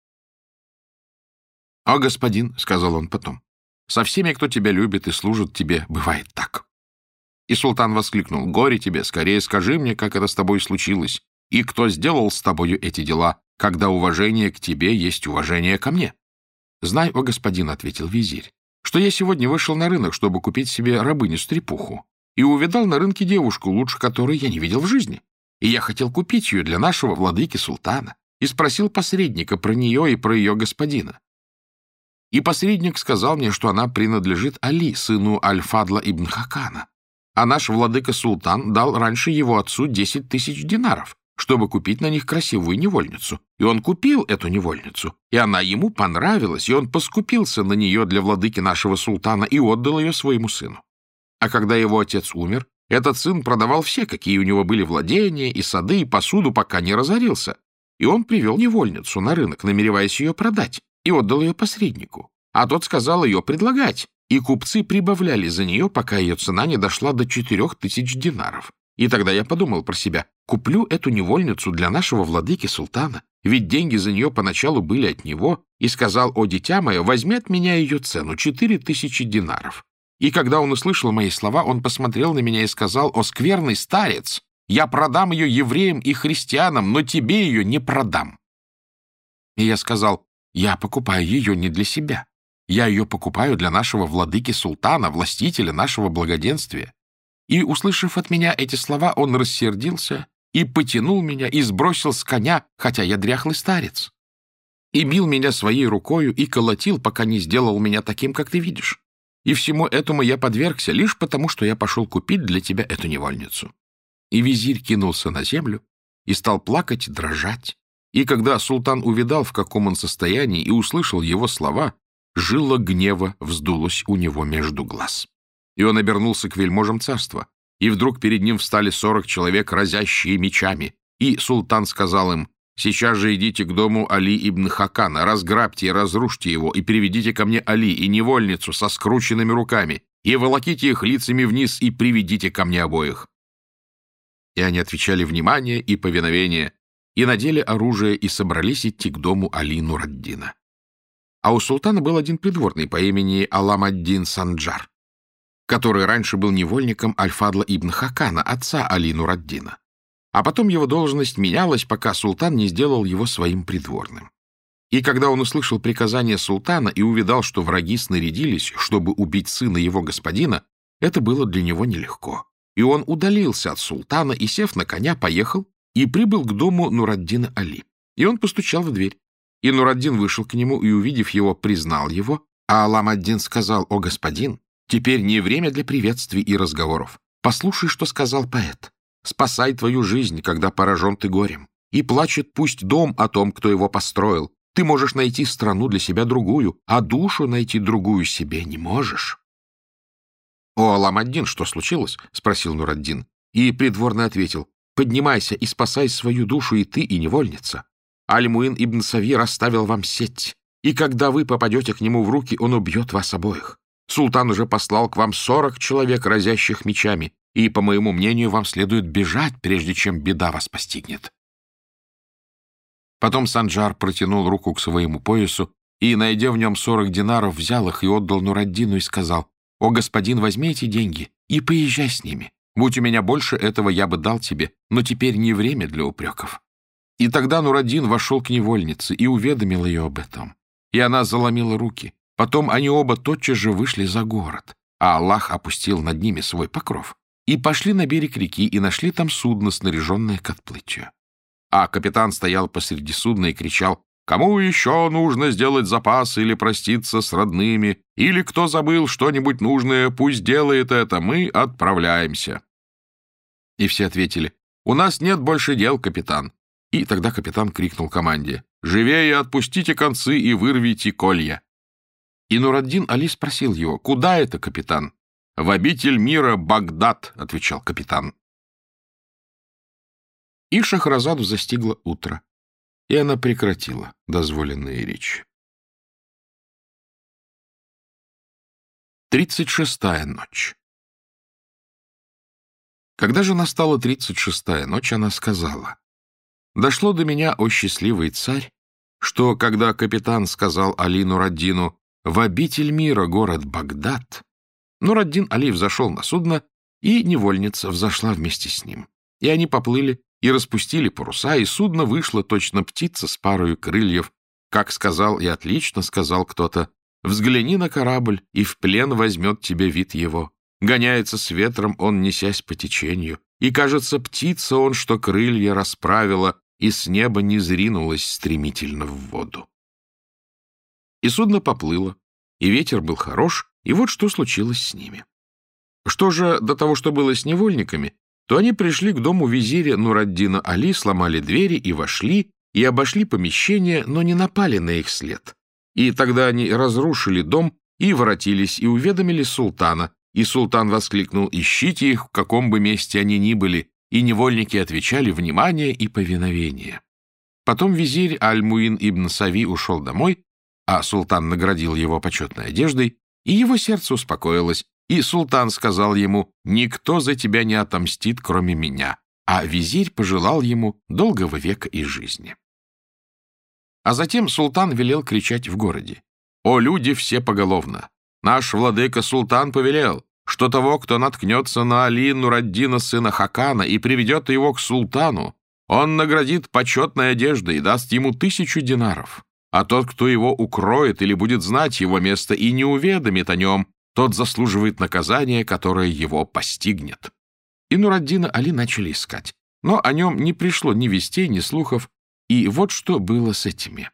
«О, господин!» — сказал он потом, — «со всеми, кто тебя любит и служит тебе, бывает так». И султан воскликнул: «Горе тебе! Скорее скажи мне, как это с тобой случилось, и кто сделал с тобою эти дела, когда уважение к тебе есть уважение ко мне?» «Знай, о господин!» — ответил визирь, — «что я сегодня вышел на рынок, чтобы купить себе рабыню-стрепуху, и увидал на рынке девушку, лучше которой я не видел в жизни. И я хотел купить ее для нашего владыки султана, и спросил посредника про нее и про ее господина. И посредник сказал мне, что она принадлежит Али, сыну Аль-Фадла ибн Хакана. А наш владыка-султан дал раньше его отцу 10 тысяч динаров, чтобы купить на них красивую невольницу. И он купил эту невольницу, и она ему понравилась, и он поскупился на нее для владыки нашего султана и отдал ее своему сыну. А когда его отец умер, этот сын продавал все, какие у него были владения, и сады, и посуду, пока не разорился. И он привел невольницу на рынок, намереваясь ее продать, и отдал ее посреднику. А тот сказал ее предлагать, и купцы прибавляли за нее, пока ее цена не дошла до 4000 динаров. И тогда я подумал про себя: куплю эту невольницу для нашего владыки султана, ведь деньги за нее поначалу были от него, и сказал: «О, дитя мое, возьми от меня ее цену, 4000 динаров». И когда он услышал мои слова, он посмотрел на меня и сказал: «О, скверный старец, я продам ее евреям и христианам, но тебе ее не продам». И я сказал: «Я покупаю ее не для себя. Я ее покупаю для нашего владыки султана, властителя нашего благоденствия». И, услышав от меня эти слова, он рассердился и потянул меня, и сбросил с коня, хотя я дряхлый старец, и бил меня своей рукою, и колотил, пока не сделал меня таким, как ты видишь. И всему этому я подвергся лишь потому, что я пошел купить для тебя эту невольницу». И визирь кинулся на землю и стал плакать и дрожать. И когда султан увидал, в каком он состоянии, и услышал его слова, жило гнева вздулось у него между глаз. И он обернулся к вельможам царства, и вдруг перед ним встали 40 человек, разящие мечами. И султан сказал им: «Сейчас же идите к дому Али ибн Хакана, разграбьте и разрушьте его, и приведите ко мне Али и невольницу со скрученными руками, и волоките их лицами вниз, и приведите ко мне обоих». И они отвечали внимание и повиновение, и надели оружие, и собрались идти к дому Али Нур-ад-Дина. А у султана был один придворный по имени Алам-ад-Дин Санджар, который раньше был невольником Аль-Фадла ибн Хакана, отца Али Нур-ад-Дина. А потом его должность менялась, пока султан не сделал его своим придворным. И когда он услышал приказание султана и увидал, что враги снарядились, чтобы убить сына его господина, это было для него нелегко. И он удалился от султана и, сев на коня, поехал и прибыл к дому Нур-ад-Дина Али. И он постучал в дверь. И Нур-ад-Дин вышел к нему и, увидев его, признал его. А Алам-ад-Дин сказал: «О, господин, теперь не время для приветствий и разговоров. Послушай, что сказал поэт. Спасай твою жизнь, когда поражен ты горем. И плачет пусть дом о том, кто его построил. Ты можешь найти страну для себя другую, а душу найти другую себе не можешь». «О, Алам-ад-Дин, что случилось?» — спросил Нур-ад-Дин. И придворный ответил: «Поднимайся и спасай свою душу и ты, и невольница. Аль-Муин ибн Сави расставил вам сеть, и когда вы попадете к нему в руки, он убьет вас обоих. Султан уже послал к вам 40 человек, разящих мечами, и, по моему мнению, вам следует бежать, прежде чем беда вас постигнет». Потом Санджар протянул руку к своему поясу и, найдя в нем 40 динаров, взял их и отдал Нур-ад-Дину и сказал: «О, господин, возьми эти деньги и поезжай с ними. Будь у меня больше этого, я бы дал тебе, но теперь не время для упреков». И тогда Нур-ад-Дин вошел к невольнице и уведомил ее об этом. И она заломила руки. Потом они оба тотчас же вышли за город, а Аллах опустил над ними свой покров, и пошли на берег реки, и нашли там судно, снаряженное к отплытию. А капитан стоял посреди судна и кричал: «Кому еще нужно сделать запас или проститься с родными, или кто забыл что-нибудь нужное, пусть делает это, мы отправляемся». И все ответили: У нас нет больше дел, капитан». И тогда капитан крикнул команде: «Живее отпустите концы и вырвите колья». И Нураддин Али спросил его: «Куда это, капитан?» «В обитель мира Багдад», — отвечал капитан. И Шахразаду застигло утро, и она прекратила дозволенные речи. 36-я ночь. Когда же настала 36-я ночь, она сказала: «Дошло до меня, о счастливый царь, что, когда капитан сказал Али Нураддину: в обитель мира, город Багдад, Нураддин Али взошел на судно, и невольница взошла вместе с ним. И они поплыли, и распустили паруса, и судно вышло точно птица с парою крыльев, как сказал и отлично сказал кто-то: взгляни на корабль, и в плен возьмет тебя вид его. Гоняется с ветром он, несясь по течению, и, кажется, птица он, что крылья расправила, и с неба не зринулась стремительно в воду». И судно поплыло, и ветер был хорош, и вот что случилось с ними. Что же до того, что было с невольниками, то они пришли к дому визиря Нураддина Али, сломали двери и вошли, и обошли помещение, но не напали на их след. И тогда они разрушили дом, и воротились, и уведомили султана, и султан воскликнул: «Ищите их, в каком бы месте они ни были», и невольники отвечали: «Внимание и повиновение». Потом визирь Аль-Муин ибн Сави ушел домой, а султан наградил его почетной одеждой, и его сердце успокоилось, и султан сказал ему: «Никто за тебя не отомстит, кроме меня», а визирь пожелал ему долгого века и жизни. А затем султан велел кричать в городе: «О, люди все поголовно! Наш владыка султан повелел, что того, кто наткнется на Али Нураддина, сына Хакана, и приведет его к султану, он наградит почетной одеждой и даст ему 1000 динаров. А тот, кто его укроет или будет знать его место и не уведомит о нем, тот заслуживает наказания, которое его постигнет». И Нураддина Али начали искать, но о нем не пришло ни вестей, ни слухов, и вот что было с этими.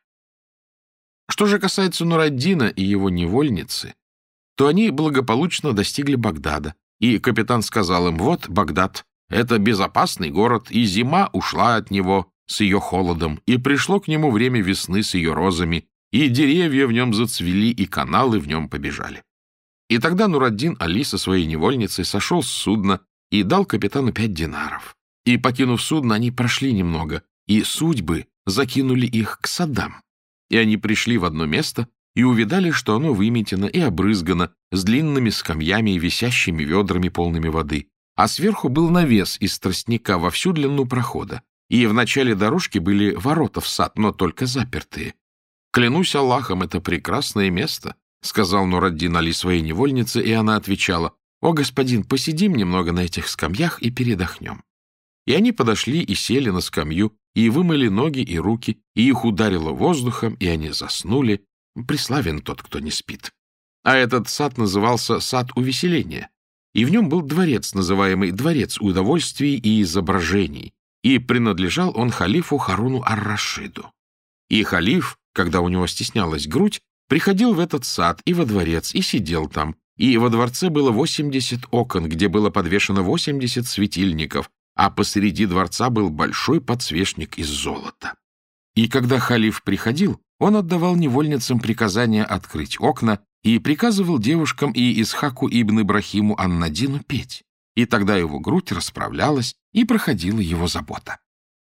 Что же касается Нураддина и его невольницы, то они благополучно достигли Багдада, и капитан сказал им: «Вот Багдад, это безопасный город, и зима ушла от него с ее холодом, и пришло к нему время весны с ее розами, и деревья в нем зацвели, и каналы в нем побежали». И тогда Нураддин Али со своей невольницей сошел с судна и дал капитану 5 динаров. И, покинув судно, они прошли немного, и судьбы закинули их к садам. И они пришли в одно место и увидали, что оно выметено и обрызгано, с длинными скамьями и висящими ведрами, полными воды. А сверху был навес из тростника во всю длину прохода, и в начале дорожки были ворота в сад, но только запертые. «Клянусь Аллахом, это прекрасное место», — сказал Нураддин Али своей невольнице, и она отвечала: «О, господин, посидим немного на этих скамьях и передохнем». И они подошли и сели на скамью, и вымыли ноги и руки, и их ударило воздухом, и они заснули. Преславен тот, кто не спит. А этот сад назывался «Сад увеселения», и в нем был дворец, называемый «Дворец удовольствий и изображений», и принадлежал он халифу Харуну ар-Рашиду. И халиф, когда у него стеснялась грудь, приходил в этот сад и во дворец, и сидел там, и во дворце было 80 окон, где было подвешено 80 светильников, а посреди дворца был большой подсвечник из золота. И когда халиф приходил, он отдавал невольницам приказание открыть окна и приказывал девушкам и Исхаку ибн Ибрахиму ан-Надину петь, и тогда его грудь расправлялась, и проходила его забота.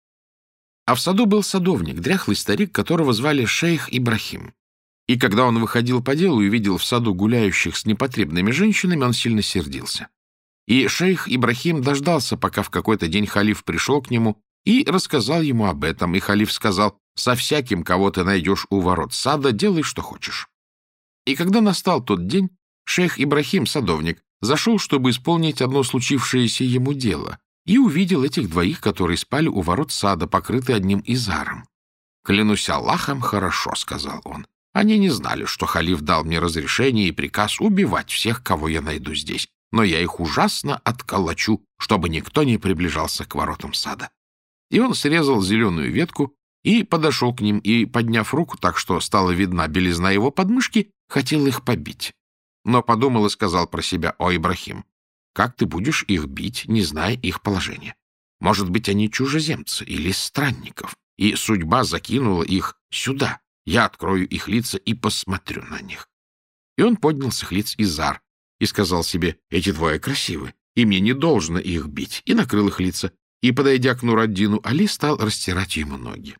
А в саду был садовник, дряхлый старик, которого звали шейх Ибрахим. И когда он выходил по делу и видел в саду гуляющих с непотребными женщинами, он сильно сердился. И шейх Ибрахим дождался, пока в какой-то день халиф пришел к нему и рассказал ему об этом, и халиф сказал: «Со всяким, кого ты найдешь у ворот сада, делай, что хочешь». И когда настал тот день, шейх Ибрахим, садовник, зашел, чтобы исполнить одно случившееся ему дело, и увидел этих двоих, которые спали у ворот сада, покрытые одним изаром. «Клянусь Аллахом, хорошо», — сказал он. «Они не знали, что халиф дал мне разрешение и приказ убивать всех, кого я найду здесь, но я их ужасно отколочу, чтобы никто не приближался к воротам сада». И он срезал зеленую ветку и подошел к ним, и, подняв руку так, что стала видна белизна его подмышки, хотел их побить. Но подумал и сказал про себя: «О, Ибрахим, как ты будешь их бить, не зная их положения?» Может быть, они чужеземцы или странников, и судьба закинула их сюда. Я открою их лица и посмотрю на них». И он поднял с их лиц изар и сказал себе: «Эти двое красивы, и мне не должно их бить», и накрыл их лица, и, подойдя к Нур-ад-Дину Али, стал растирать ему ноги.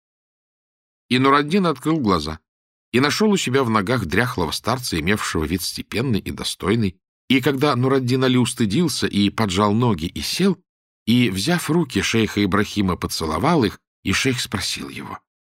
И Нур-ад-Дин открыл глаза и нашел у себя в ногах дряхлого старца, имевшего вид степенный и достойный. И когда Нур-ад-Дин Али устыдился и поджал ноги и сел, и, взяв руки шейха Ибрахима, поцеловал их, и шейх спросил его: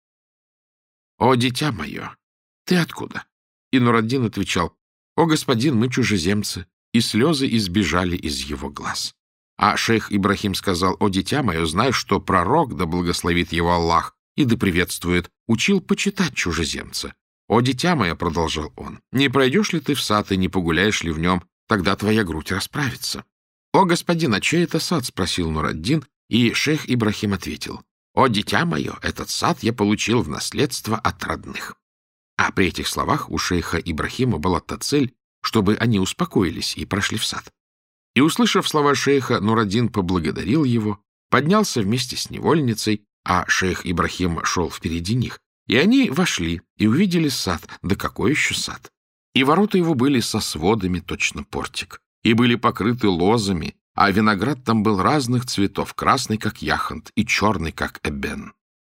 «О, дитя мое, ты откуда?» И Нур-ад-Дин отвечал: «О, господин, мы чужеземцы», и слезы избежали из его глаз. А шейх Ибрахим сказал: «О, дитя мое, знай, что пророк, да благословит его Аллах и да приветствует, учил почитать чужеземца. О, дитя мое, — продолжал он, — не пройдешь ли ты в сад и не погуляешь ли в нем, тогда твоя грудь расправится». «О, господин, а чей это сад?» — спросил Нур-ад-Дин, и шейх Ибрахим ответил: «О, дитя мое, этот сад я получил в наследство от родных». А при этих словах у шейха Ибрахима была та цель, чтобы они успокоились и прошли в сад. И, услышав слова шейха, Нур-ад-Дин поблагодарил его, поднялся вместе с невольницей, а шейх Ибрахим шел впереди них. И они вошли и увидели сад, да какой еще сад! И ворота его были со сводами, точно портик, и были покрыты лозами, а виноград там был разных цветов, красный, как яхонт, и черный, как эбен.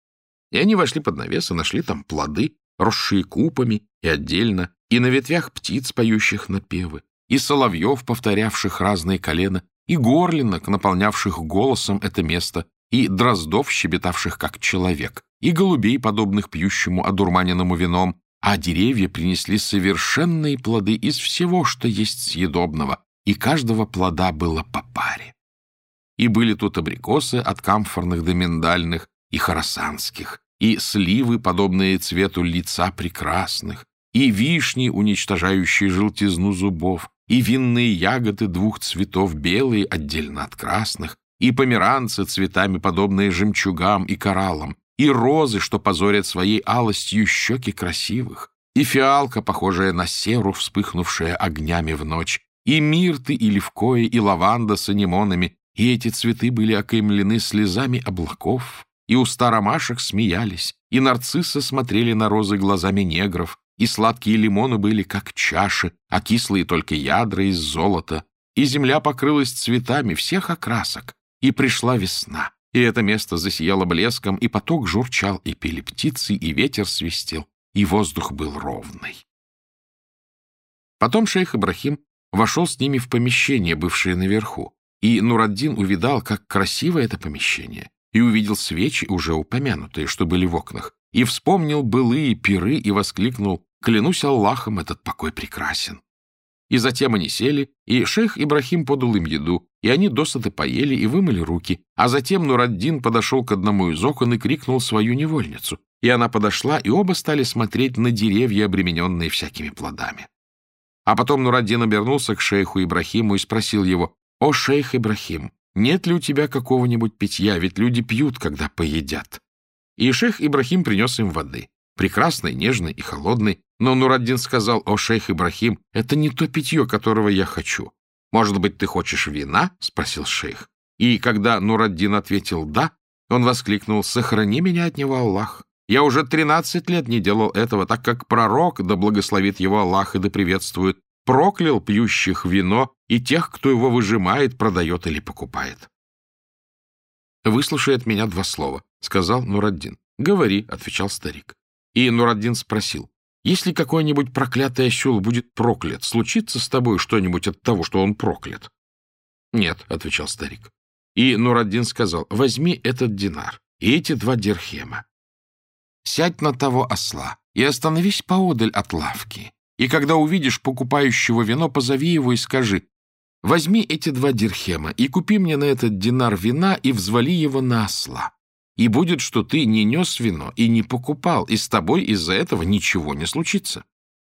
И они вошли под навес и нашли там плоды, росшие купами и отдельно, и на ветвях птиц, поющих напевы, и соловьев, повторявших разные колена, и горлинок, наполнявших голосом это место, и дроздов, щебетавших как человек, и голубей, подобных пьющему одурманенному вином, а деревья принесли совершенные плоды из всего, что есть съедобного, и каждого плода было по паре. И были тут абрикосы от камфорных до миндальных и хорасанских, и сливы, подобные цвету лица прекрасных, и вишни, уничтожающие желтизну зубов, и винные ягоды двух цветов, белые отдельно от красных, и померанцы, цветами подобные жемчугам и кораллам, и розы, что позорят своей алостью щеки красивых, и фиалка, похожая на серу, вспыхнувшая огнями в ночь, и мирты, и левкои, и лаванда с анемонами, и эти цветы были окаймлены слезами облаков, и уста ромашек смеялись, и нарциссы смотрели на розы глазами негров, и сладкие лимоны были как чаши, а кислые только ядра из золота, и земля покрылась цветами всех окрасок, и пришла весна, и это место засияло блеском, и поток журчал, и пели птицы, и ветер свистел, и воздух был ровный. Потом шейх Ибрахим вошел с ними в помещение, бывшее наверху, и Нур-ад-Дин увидал, как красиво это помещение, и увидел свечи, уже упомянутые, что были в окнах, и вспомнил былые пиры и воскликнул: «Клянусь Аллахом, этот покой прекрасен». И затем они сели, и шейх Ибрахим подал им еду, и они досыта поели и вымыли руки, а затем Нур-ад-Дин подошел к одному из окон и крикнул свою невольницу, и она подошла, и оба стали смотреть на деревья, обремененные всякими плодами. А потом Нур-ад-Дин обернулся к шейху Ибрахиму и спросил его: «О, шейх Ибрахим, нет ли у тебя какого-нибудь питья, ведь люди пьют, когда поедят?» И шейх Ибрахим принес им воды, прекрасной, нежной и холодной, но Нур-ад-Дин сказал: «О, шейх Ибрахим, это не то питье, которого я хочу. Может быть, ты хочешь вина?» — спросил шейх. И когда Нур-ад-Дин ответил «да», он воскликнул: «Сохрани меня от него, Аллах! Я уже 13 лет не делал этого, так как пророк, да благословит его Аллах и да приветствует, проклял пьющих вино и тех, кто его выжимает, продает или покупает». «Выслушай от меня 2 слова», — сказал Нур-ад-Дин. «Говори», — отвечал старик. И Нур-ад-Дин спросил: «Если какой-нибудь проклятый осел будет проклят, случится с тобой что-нибудь от того, что он проклят?» «Нет», — отвечал старик. И Нур-ад-Дин сказал: «Возьми этот динар и эти 2 дирхема. Сядь на того осла и остановись поодаль от лавки. И когда увидишь покупающего вино, позови его и скажи: возьми эти 2 дирхема и купи мне на этот динар вина и взвали его на осла. И будет, что ты не нес вино и не покупал, и с тобой из-за этого ничего не случится».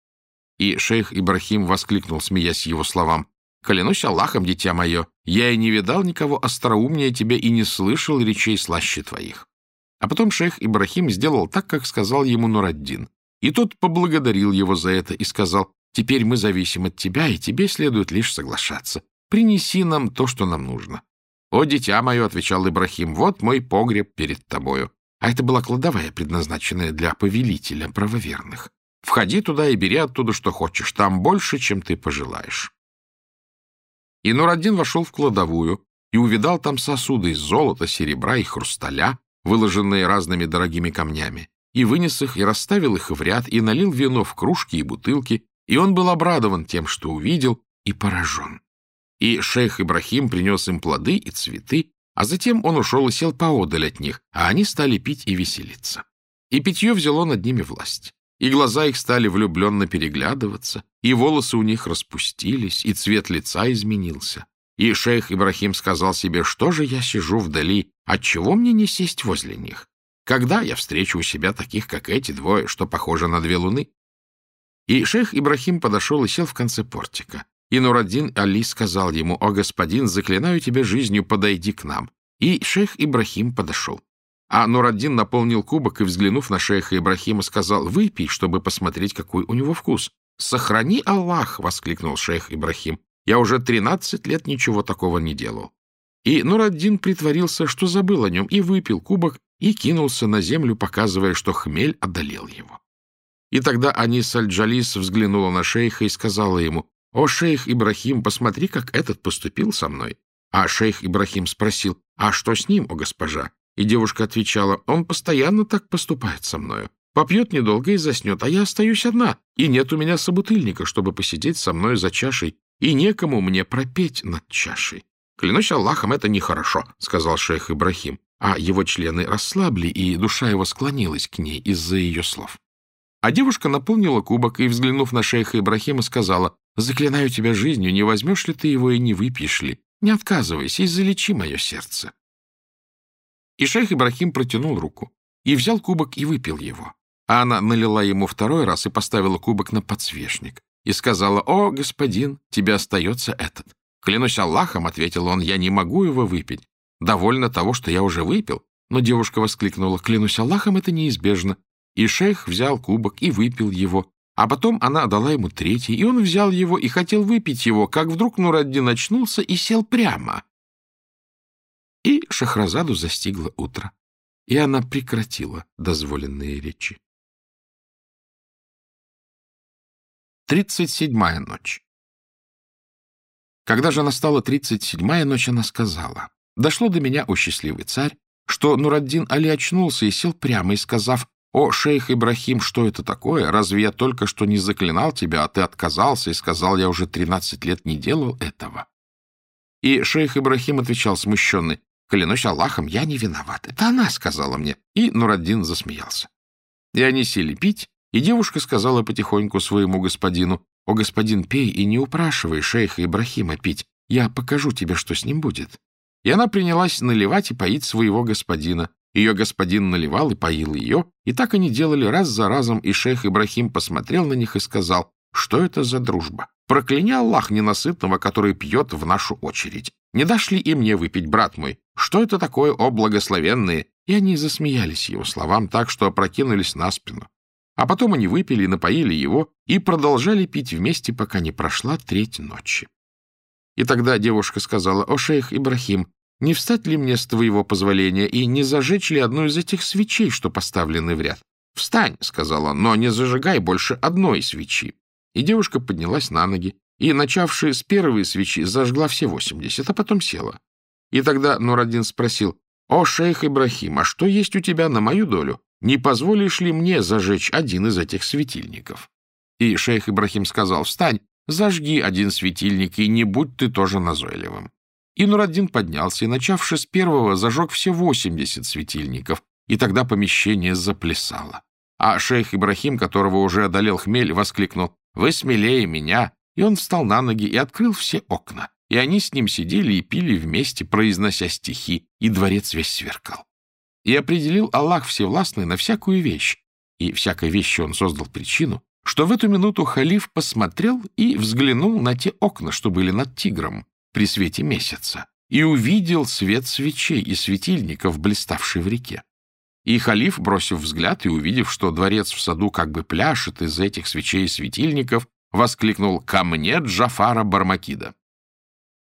И шейх Ибрахим воскликнул, смеясь его словам: «Клянусь Аллахом, дитя мое, я и не видал никого остроумнее тебя и не слышал речей слаще твоих». А потом шейх Ибрахим сделал так, как сказал ему Нур-ад-Дин. И тот поблагодарил его за это и сказал: «Теперь мы зависим от тебя, и тебе следует лишь соглашаться. Принеси нам то, что нам нужно». «О, дитя мое», — отвечал Ибрахим, — «вот мой погреб перед тобою». А это была кладовая, предназначенная для повелителя правоверных. «Входи туда и бери оттуда, что хочешь. Там больше, чем ты пожелаешь». И Нур-ад-Дин вошел в кладовую и увидал там сосуды из золота, серебра и хрусталя, выложенные разными дорогими камнями, и вынес их, и расставил их в ряд, и налил вино в кружки и бутылки, и он был обрадован тем, что увидел, и поражен. И шейх Ибрахим принес им плоды и цветы, а затем он ушел и сел поодаль от них, а они стали пить и веселиться. И питье взяло над ними власть, и глаза их стали влюбленно переглядываться, и волосы у них распустились, и цвет лица изменился. И шейх Ибрахим сказал себе: что же я сижу вдали, отчего мне не сесть возле них? Когда я встречу у себя таких, как эти двое, что похожи на две луны? И шейх Ибрахим подошел и сел в конце портика. И Нур-ад-Дин Али сказал ему: «О, господин, заклинаю тебя жизнью, подойди к нам». И шейх Ибрахим подошел. А Нур-ад-Дин наполнил кубок и, взглянув на шейха Ибрахима, сказал: «Выпей, чтобы посмотреть, какой у него вкус». «Сохрани Аллах!» — воскликнул шейх Ибрахим. «Я уже 13 лет ничего такого не делал». И Нур-ад-Дин притворился, что забыл о нем, и выпил кубок, и кинулся на землю, показывая, что хмель одолел его. И тогда Анис аль-Джалис взглянула на шейха и сказала ему: «О, шейх Ибрахим, посмотри, как этот поступил со мной». А шейх Ибрахим спросил: «А что с ним, о госпожа?» И девушка отвечала: «Он постоянно так поступает со мною. Попьет недолго и заснет, а я остаюсь одна, и нет у меня собутыльника, чтобы посидеть со мною за чашей, и некому мне пропеть над чашей». «Клянусь Аллахом, это нехорошо», — сказал шейх Ибрахим, а его члены расслабли, и душа его склонилась к ней из-за ее слов. А девушка наполнила кубок и, взглянув на шейха Ибрахима, сказала: «Заклинаю тебя жизнью, не возьмешь ли ты его и не выпьешь ли? Не отказывайся и залечи мое сердце». И шейх Ибрахим протянул руку, и взял кубок и выпил его. А она налила ему второй раз и поставила кубок на подсвечник, и сказала: «О, господин, тебе остается этот». «Клянусь Аллахом», — ответил он, — «я не могу его выпить. Довольно того, что я уже выпил». Но девушка воскликнула: «Клянусь Аллахом, это неизбежно». И шейх взял кубок и выпил его, а потом она дала ему третий, и он взял его и хотел выпить его, как вдруг Нур-ад-Дин очнулся и сел прямо. И Шахразаду застигло утро, и она прекратила дозволенные речи. 37-я ночь. Когда же настала 37-я ночь, она сказала: «Дошло до меня, о счастливый царь, что Нур-ад-Дин Али очнулся и сел прямо, и, сказав: «О, шейх Ибрахим, что это такое? Разве я только что не заклинал тебя, а ты отказался и сказал: я уже 13 лет не делал этого?» И шейх Ибрахим отвечал смущенный: «Клянусь Аллахом, я не виноват. Это она сказала мне». И Нур-ад-Дин засмеялся. И они сели пить, и девушка сказала потихоньку своему господину: «О, господин, пей и не упрашивай шейха Ибрахима пить. Я покажу тебе, что с ним будет». И она принялась наливать и поить своего господина. Ее господин наливал и поил ее, и так они делали раз за разом, и шейх Ибрахим посмотрел на них и сказал: «Что это за дружба? Прокляни Аллах ненасытного, который пьет в нашу очередь. Не дашь ли и мне выпить, брат мой? Что это такое, о благословенные?» И они засмеялись его словам так, что опрокинулись на спину. А потом они выпили и напоили его, и продолжали пить вместе, пока не прошла треть ночи. И тогда девушка сказала: «О, шейх Ибрахим, не встать ли мне с твоего позволения и не зажечь ли одну из этих свечей, что поставлены в ряд?» «Встань», — сказал он, — «но не зажигай больше одной свечи». И девушка поднялась на ноги, и, начавши с первой свечи, зажгла все 80, а потом села. И тогда Нур-ад-Дин спросил: «О, шейх Ибрахим, а что есть у тебя на мою долю? Не позволишь ли мне зажечь один из этих светильников?» И шейх Ибрахим сказал: «Встань, зажги один светильник, и не будь ты тоже назойливым». И Нур-ад-Дин поднялся и, начавши с первого, зажег все 80 светильников, и тогда помещение заплясало. А шейх Ибрахим, которого уже одолел хмель, воскликнул: «Вы смелее меня!» И он встал на ноги и открыл все окна, и они с ним сидели и пили вместе, произнося стихи, и дворец весь сверкал. И определил Аллах Всевластный на всякую вещь, и всякой вещи он создал причину, что в эту минуту халиф посмотрел и взглянул на те окна, что были над Тигром, при свете месяца, и увидел свет свечей и светильников, блиставший в реке. И халиф, бросив взгляд и увидев, что дворец в саду как бы пляшет из этих свечей и светильников, воскликнул: «Ко мне Джафара Бармакида!»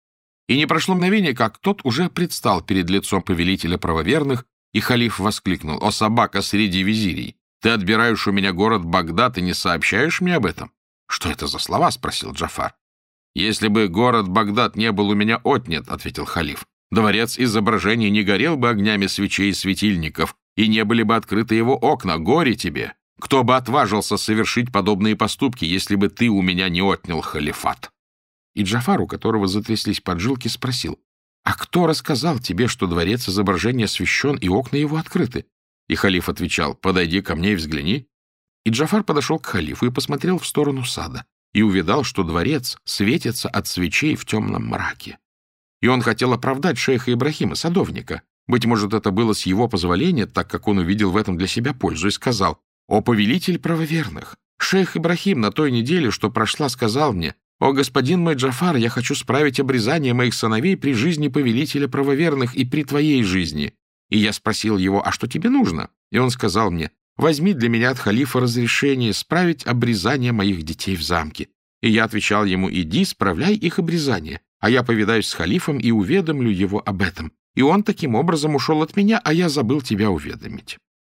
И не прошло мгновение, как тот уже предстал перед лицом повелителя правоверных, и халиф воскликнул: «О, собака среди визирей! Ты отбираешь у меня город Багдад и не сообщаешь мне об этом?» «Что это за слова?» — спросил Джафар. «Если бы город Багдад не был у меня отнят, — ответил халиф, — дворец изображений не горел бы огнями свечей и светильников, и не были бы открыты его окна. Горе тебе! Кто бы отважился совершить подобные поступки, если бы ты у меня не отнял халифат?» И Джафар, у которого затряслись поджилки, спросил: «А кто рассказал тебе, что дворец изображения освящен и окна его открыты?» И халиф отвечал: «Подойди ко мне и взгляни». И Джафар подошел к халифу и посмотрел в сторону сада, и увидал, что дворец светится от свечей в темном мраке. И он хотел оправдать шейха Ибрахима, садовника. Быть может, это было с его позволения, так как он увидел в этом для себя пользу, и сказал: «О, повелитель правоверных! Шейх Ибрахим на той неделе, что прошла, сказал мне: «О, господин мой Джафар, я хочу справить обрезание моих сыновей при жизни повелителя правоверных и при твоей жизни». И я спросил его: «А что тебе нужно?» И он сказал мне: «Возьми для меня от халифа разрешение справить обрезание моих детей в замке». И я отвечал ему: «Иди, справляй их обрезание, а я повидаюсь с халифом и уведомлю его об этом». И он таким образом ушел от меня, а я забыл тебя уведомить.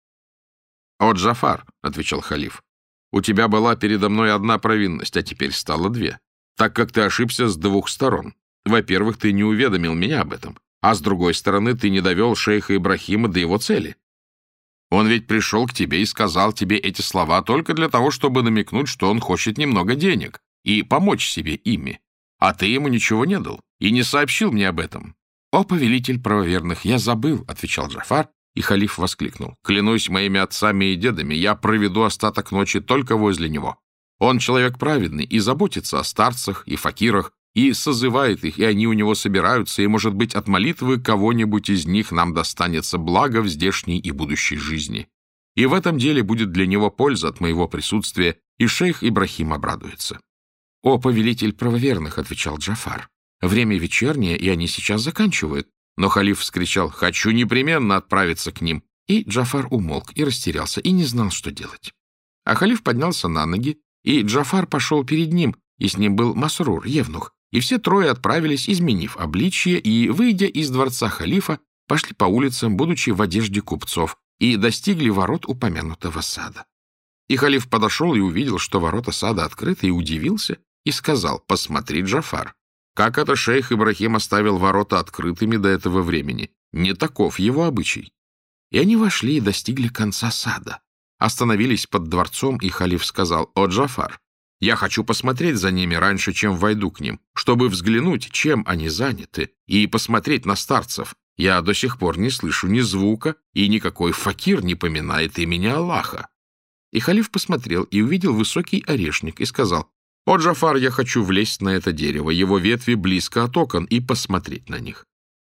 «О, Джафар, — отвечал халиф, — у тебя была передо мной одна провинность, а теперь стало две, так как ты ошибся с двух сторон. Во-первых, ты не уведомил меня об этом, а с другой стороны, ты не довел шейха Ибрахима до его цели. Он ведь пришел к тебе и сказал тебе эти слова только для того, чтобы намекнуть, что он хочет немного денег и помочь себе ими. А ты ему ничего не дал и не сообщил мне об этом». «О, повелитель правоверных, я забыл, — отвечал Джафар, и халиф воскликнул: «Клянусь моими отцами и дедами, я проведу остаток ночи только возле него. Он человек праведный и заботится о старцах и факирах, и созывает их, и они у него собираются, и, может быть, от молитвы кого-нибудь из них нам достанется благо в здешней и будущей жизни. И в этом деле будет для него польза от моего присутствия, и шейх Ибрахим обрадуется». «О, повелитель правоверных, — отвечал Джафар, — время вечернее, и они сейчас заканчивают». Но халиф вскричал: «Хочу непременно отправиться к ним». И Джафар умолк и растерялся, и не знал, что делать. А халиф поднялся на ноги, и Джафар пошел перед ним, и с ним был Масрур, евнух. И все трое отправились, изменив обличье, и, выйдя из дворца халифа, пошли по улицам, будучи в одежде купцов, и достигли ворот упомянутого сада. И халиф подошел и увидел, что ворота сада открыты, и удивился, и сказал: «Посмотри, Джафар, как это шейх Ибрахим оставил ворота открытыми до этого времени? Не таков его обычай». И они вошли и достигли конца сада. Остановились под дворцом, и халиф сказал: «О, Джафар, я хочу посмотреть за ними раньше, чем войду к ним, чтобы взглянуть, чем они заняты, и посмотреть на старцев. Я до сих пор не слышу ни звука, и никакой факир не поминает имени Аллаха». И халиф посмотрел и увидел высокий орешник, и сказал: «О, Джафар, я хочу влезть на это дерево, его ветви близко от окон, и посмотреть на них».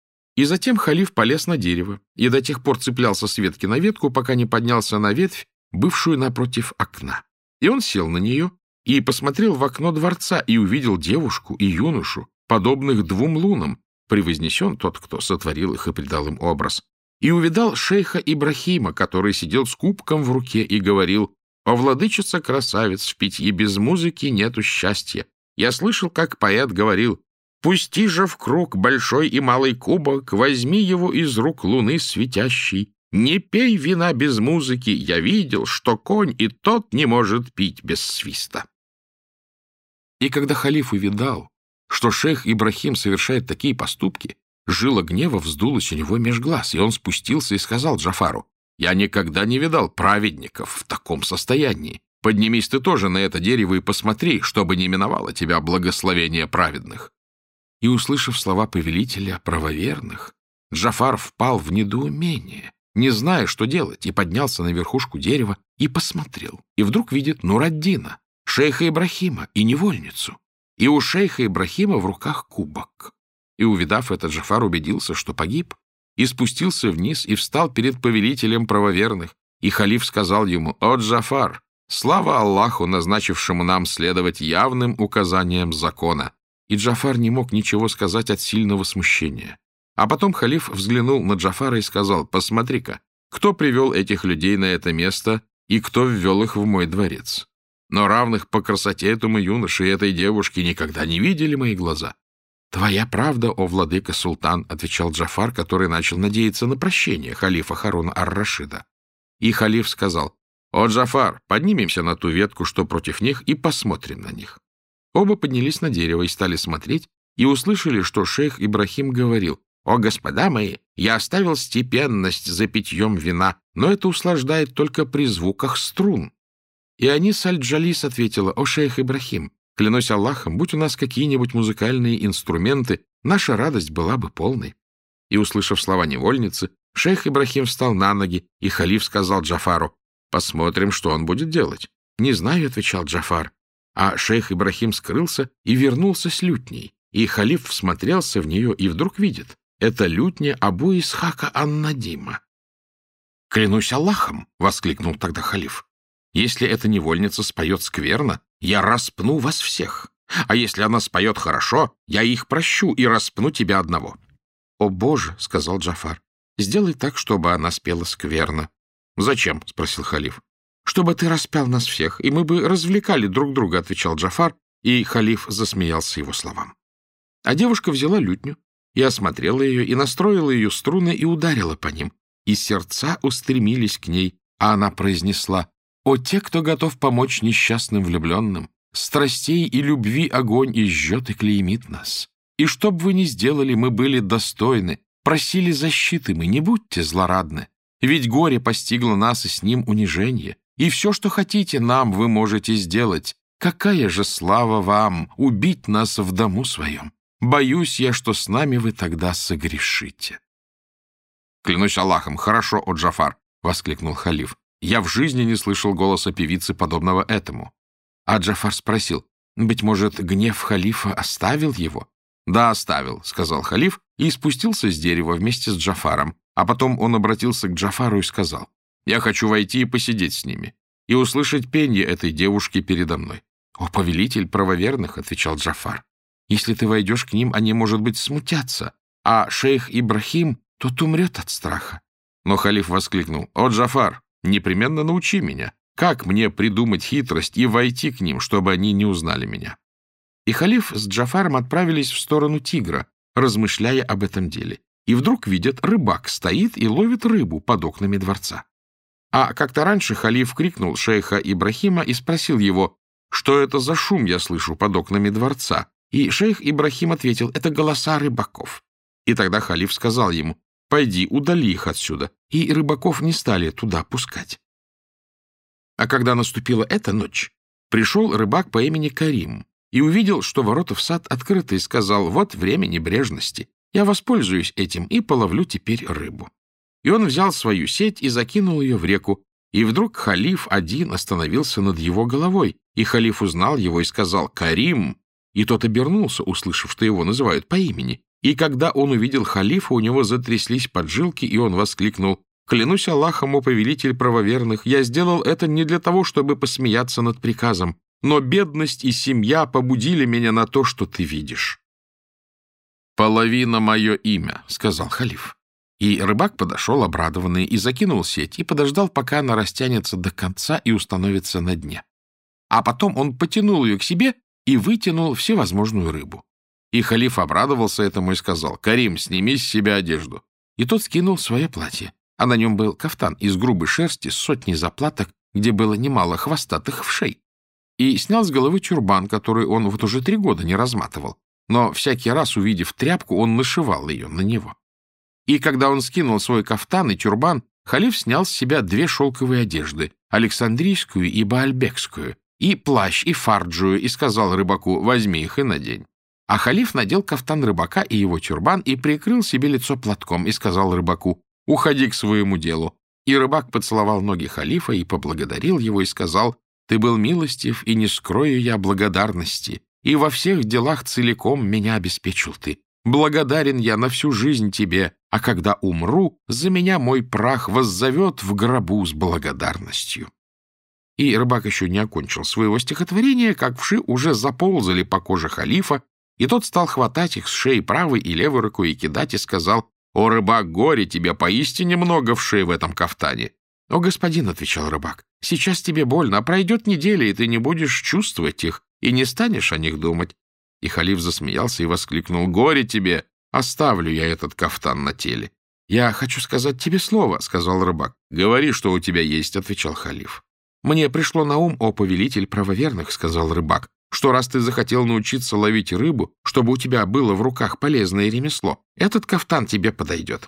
И затем халиф полез на дерево, и до тех пор цеплялся с ветки на ветку, пока не поднялся на ветвь, бывшую напротив окна. И он сел на нее и посмотрел в окно дворца, и увидел девушку и юношу, подобных двум лунам, превознесен тот, кто сотворил их и придал им образ. И увидал шейха Ибрахима, который сидел с кубком в руке и говорил: «О, владычица-красавец, в питье без музыки нету счастья. Я слышал, как поэт говорил: пусти же в круг большой и малый кубок, возьми его из рук луны светящей. Не пей вина без музыки, я видел, что конь и тот не может пить без свиста». И когда халиф увидал, что шейх Ибрахим совершает такие поступки, жила гнева вздулась у него меж глаз, и он спустился и сказал Джафару: «Я никогда не видал праведников в таком состоянии. Поднимись ты тоже на это дерево и посмотри, чтобы не миновало тебя благословение праведных». И, услышав слова повелителя правоверных, Джафар впал в недоумение, не зная, что делать, и поднялся на верхушку дерева и посмотрел. И вдруг видит Нураддина, шейха Ибрахима, и невольницу. И у шейха Ибрахима в руках кубок. И, увидав это, Джафар убедился, что погиб, и спустился вниз, и встал перед повелителем правоверных. И халиф сказал ему: «О, Джафар, слава Аллаху, назначившему нам следовать явным указаниям закона». И Джафар не мог ничего сказать от сильного смущения. А потом халиф взглянул на Джафара и сказал: «Посмотри-ка, кто привел этих людей на это место и кто ввел их в мой дворец? Но равных по красоте этому юноше и этой девушке никогда не видели мои глаза». «Твоя правда, о владыка султан», — отвечал Джафар, который начал надеяться на прощение халифа Харуна ар-Рашида. И халиф сказал: «О, Джафар, поднимемся на ту ветку, что против них, и посмотрим на них». Оба поднялись на дерево и стали смотреть, и услышали, что шейх Ибрахим говорил: «О, господа мои, я оставил степенность за питьем вина, но это услаждает только при звуках струн». И Анис аль-Джалис ответила: «О, шейх Ибрахим, клянусь Аллахом, будь у нас какие-нибудь музыкальные инструменты, наша радость была бы полной». И, услышав слова невольницы, шейх Ибрахим встал на ноги, и халиф сказал Джафару: «Посмотрим, что он будет делать». «Не знаю», — отвечал Джафар. А шейх Ибрахим скрылся и вернулся с лютней, и халиф всмотрелся в нее и вдруг видит: это лютня Абу Исхака ан-Надима. «Клянусь Аллахом», — воскликнул тогда халиф, «если эта невольница споет скверно, я распну вас всех, а если она споет хорошо, я их прощу и распну тебя одного». «О, Боже», — сказал Джафар, — «сделай так, чтобы она спела скверно». «Зачем?» — спросил халиф. «Чтобы ты распял нас всех, и мы бы развлекали друг друга», — отвечал Джафар, и халиф засмеялся его словам. А девушка взяла лютню и осмотрела ее, и настроила ее струны, и ударила по ним, и сердца устремились к ней, а она произнесла: «О, те, кто готов помочь несчастным влюбленным, страстей и любви огонь изжжет и клеймит нас. И что бы вы ни сделали, мы были достойны, просили защиты мы, не будьте злорадны. Ведь горе постигло нас, и с ним унижение, и все, что хотите нам, вы можете сделать. Какая же слава вам убить нас в дому своем! Боюсь я, что с нами вы тогда согрешите». «Клянусь Аллахом, хорошо, о Джафар», — воскликнул халиф. «Я в жизни не слышал голоса певицы, подобного этому». А Джафар спросил: «Быть может, гнев халифа оставил его?» «Да, оставил», — сказал халиф, и спустился с дерева вместе с Джафаром. А потом он обратился к Джафару и сказал: «Я хочу войти и посидеть с ними, и услышать пенье этой девушки передо мной». «О, повелитель правоверных», — отвечал Джафар, «если ты войдешь к ним, они, может быть, смутятся, а шейх Ибрахим тот умрет от страха». Но халиф воскликнул: «О, Джафар, непременно научи меня, как мне придумать хитрость и войти к ним, чтобы они не узнали меня». И халиф с Джафаром отправились в сторону Тигра, размышляя об этом деле. И вдруг видят, рыбак стоит и ловит рыбу под окнами дворца. А как-то раньше халиф крикнул шейха Ибрахима и спросил его: «Что это за шум я слышу под окнами дворца?» И шейх Ибрахим ответил: «Это голоса рыбаков». И тогда халиф сказал ему: «Пойди, удали их отсюда». И рыбаков не стали туда пускать. А когда наступила эта ночь, пришел рыбак по имени Карим и увидел, что ворота в сад открыты, и сказал: «Вот время небрежности. Я воспользуюсь этим и половлю теперь рыбу». И он взял свою сеть и закинул ее в реку, и вдруг халиф один остановился над его головой, и халиф узнал его и сказал: «Карим!» И тот обернулся, услышав, что его называют по имени. И когда он увидел халифа, у него затряслись поджилки, и он воскликнул: «Клянусь Аллахом, о повелитель правоверных, я сделал это не для того, чтобы посмеяться над приказом, но бедность и семья побудили меня на то, что ты видишь». «Половина мое имя», — сказал халиф. И рыбак подошел обрадованный и закинул сеть, и подождал, пока она растянется до конца и установится на дне. А потом он потянул ее к себе и вытянул всевозможную рыбу. И халиф обрадовался этому и сказал: «Карим, сними с себя одежду». И тот скинул свое платье, а на нем был кафтан из грубой шерсти с сотней заплаток, где было немало хвостатых вшей. И снял с головы тюрбан, который он вот уже 3 года не разматывал, но всякий раз, увидев тряпку, он нашивал ее на него. И когда он скинул свой кафтан и тюрбан, халиф снял с себя 2 шелковые одежды, Александрийскую и Баальбекскую, и плащ, и фарджую, и сказал рыбаку: «Возьми их и надень». А халиф надел кафтан рыбака и его тюрбан и прикрыл себе лицо платком, и сказал рыбаку: «Уходи к своему делу». И рыбак поцеловал ноги халифа и поблагодарил его и сказал: «Ты был милостив, и не скрою я благодарности, и во всех делах целиком меня обеспечил ты. Благодарен я на всю жизнь тебе, а когда умру, за меня мой прах воззовет в гробу с благодарностью». И рыбак еще не окончил своего стихотворения, как вши уже заползали по коже халифа, и тот стал хватать их с шеи правой и левой рукой и кидать, и сказал: «О, рыбак, горе тебе, поистине много вшей в этом кафтане». «О, господин», — отвечал рыбак, — «сейчас тебе больно, а пройдет неделя, и ты не будешь чувствовать их, и не станешь о них думать». И халиф засмеялся и воскликнул: «Горе тебе! Оставлю я этот кафтан на теле». «Я хочу сказать тебе слово», — сказал рыбак. «Говори, что у тебя есть», — отвечал халиф. «Мне пришло на ум, о повелитель правоверных», — сказал рыбак, «что раз ты захотел научиться ловить рыбу, чтобы у тебя было в руках полезное ремесло, этот кафтан тебе подойдет».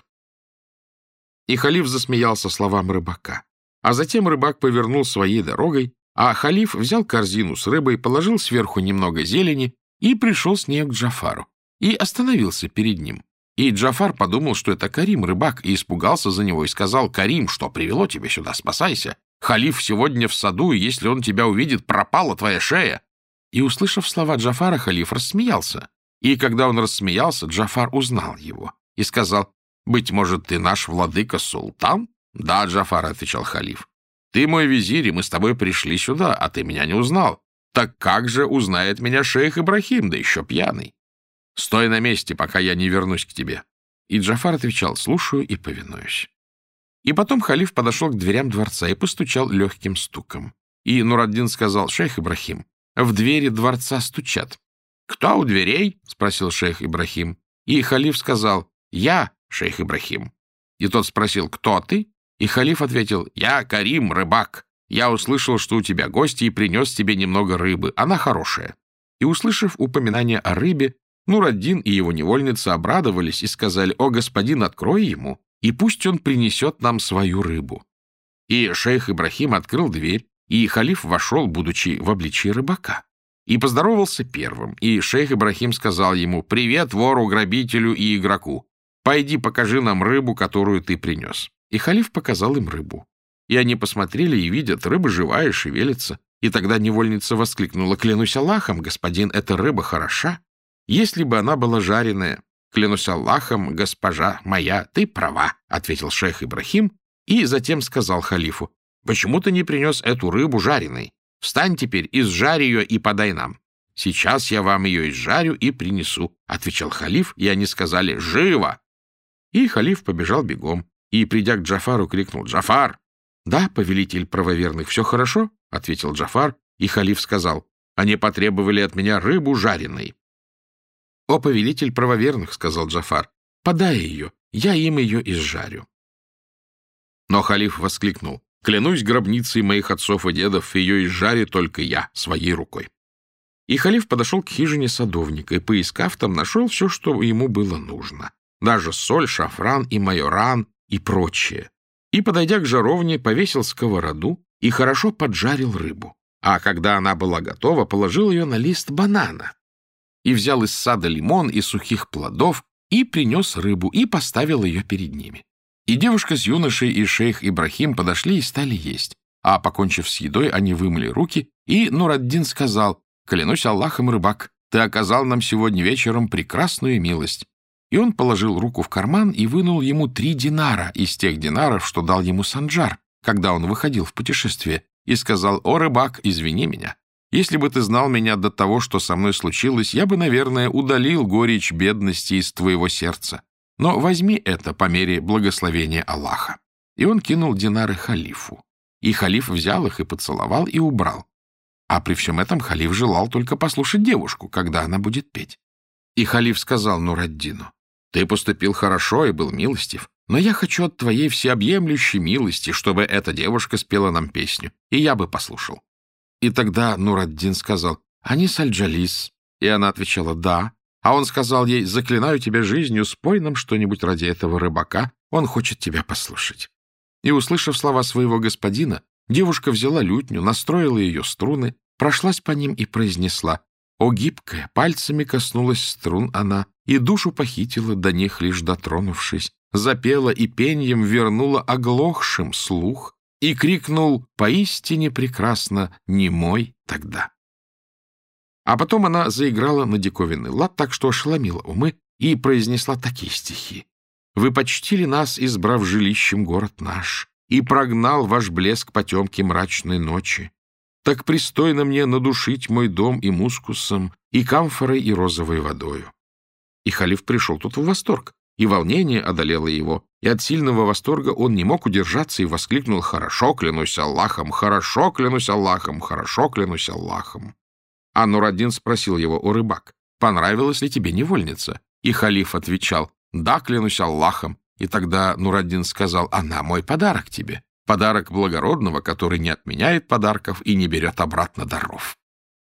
И халиф засмеялся словам рыбака. А затем рыбак повернул своей дорогой, а халиф взял корзину с рыбой, положил сверху немного зелени и пришел с нею к Джафару. И остановился перед ним. И Джафар подумал, что это Карим, рыбак, и испугался за него, и сказал: «Карим, что привело тебя сюда? Спасайся! Халиф сегодня в саду, и если он тебя увидит, пропала твоя шея». И, услышав слова Джафара, халиф рассмеялся. И когда он рассмеялся, Джафар узнал его и сказал: «Быть может, ты наш владыка-султан?» «Да, Джафар», — отвечал халиф. «Ты мой визирь, и мы с тобой пришли сюда, а ты меня не узнал. Так как же узнает меня шейх Ибрахим, да еще пьяный? Стой на месте, пока я не вернусь к тебе». И Джафар отвечал: «Слушаю и повинуюсь». И потом халиф подошел к дверям дворца и постучал легким стуком. И Нур-ад-Дин сказал: «Шейх Ибрахим, в двери дворца стучат». «Кто у дверей?» — спросил шейх Ибрахим. И халиф сказал: «Я, шейх Ибрахим». И тот спросил: «Кто ты?» И халиф ответил: «Я Карим, рыбак. Я услышал, что у тебя гости, и принес тебе немного рыбы. Она хорошая». И, услышав упоминание о рыбе, Нур-ад-Дин и его невольница обрадовались и сказали: «О, господин, открой ему, и пусть он принесет нам свою рыбу». И шейх Ибрахим открыл дверь, и халиф вошел, будучи в обличии рыбака. И поздоровался первым, и шейх Ибрахим сказал ему: «Привет вору, грабителю и игроку. Пойди покажи нам рыбу, которую ты принес». И халиф показал им рыбу. И они посмотрели и видят: рыба живая, шевелится. И тогда невольница воскликнула: «Клянусь Аллахом, господин, эта рыба хороша. Если бы она была жареная». «Клянусь Аллахом, госпожа моя, ты права», — ответил шейх Ибрахим, и затем сказал халифу: «Почему ты не принес эту рыбу жареной? Встань теперь, изжарь ее и подай нам». «Сейчас я вам ее изжарю и принесу», — отвечал халиф, и они сказали: «Живо!» И халиф побежал бегом, и, придя к Джафару, крикнул: «Джафар!» «Да, повелитель правоверных, все хорошо», — ответил Джафар, и халиф сказал: «Они потребовали от меня рыбу жареной». «О, повелитель правоверных», — сказал Джафар, — «подай ее, я им ее изжарю». Но халиф воскликнул: «Клянусь гробницей моих отцов и дедов, ее изжарю только я, своей рукой». И халиф подошел к хижине садовника и, поискав там, нашел все, что ему было нужно. Даже соль, шафран и майоран и прочее. И, подойдя к жаровне, повесил сковороду и хорошо поджарил рыбу. А когда она была готова, положил ее на лист банана. И взял из сада лимон и сухих плодов, и принес рыбу, и поставил ее перед ними. И девушка с юношей и шейх Ибрахим подошли и стали есть. А, покончив с едой, они вымыли руки, и Нур-ад-Дин сказал: «Клянусь Аллахом, рыбак, ты оказал нам сегодня вечером прекрасную милость». И он положил руку в карман и вынул ему 3 динара из тех динаров, что дал ему Санджар, когда он выходил в путешествие, и сказал: «О, рыбак, извини меня. Если бы ты знал меня до того, что со мной случилось, я бы, наверное, удалил горечь бедности из твоего сердца. Но возьми это по мере благословения Аллаха». И он кинул динары халифу. И халиф взял их и поцеловал, и убрал. А при всем этом халиф желал только послушать девушку, когда она будет петь. И халиф сказал Нур-ад-Дину: «Ты поступил хорошо и был милостив, но я хочу от твоей всеобъемлющей милости, чтобы эта девушка спела нам песню, и я бы послушал». И тогда Нур-ад-Дин сказал: «Анис аль-Джалис». И она отвечала: «Да». А он сказал ей: «Заклинаю тебя жизнью, спой нам что-нибудь ради этого рыбака, он хочет тебя послушать». И, услышав слова своего господина, девушка взяла лютню, настроила ее струны, прошлась по ним и произнесла: «О, гибкая, пальцами коснулась струн она, и душу похитила, до них лишь дотронувшись, запела и пеньем вернула оглохшим слух, и крикнул: поистине прекрасно немой тогда». А потом она заиграла на диковинный лад, так что ошеломила умы, и произнесла такие стихи: «Вы почтили нас, избрав жилищем город наш, и прогнал ваш блеск потемки мрачной ночи. Так пристойно мне надушить мой дом и мускусом, и камфорой, и розовой водою». И халиф пришел тут в восторг, и волнение одолело его, и от сильного восторга он не мог удержаться и воскликнул: «Хорошо, клянусь Аллахом! Хорошо, клянусь Аллахом! Хорошо, клянусь Аллахом!» А Нур-ад-Дин спросил его: «О, рыбак, понравилась ли тебе невольница? И халиф отвечал: да, клянусь Аллахом. И тогда Нураддин сказал: она мой подарок тебе, подарок благородного, который не отменяет подарков и не берет обратно даров.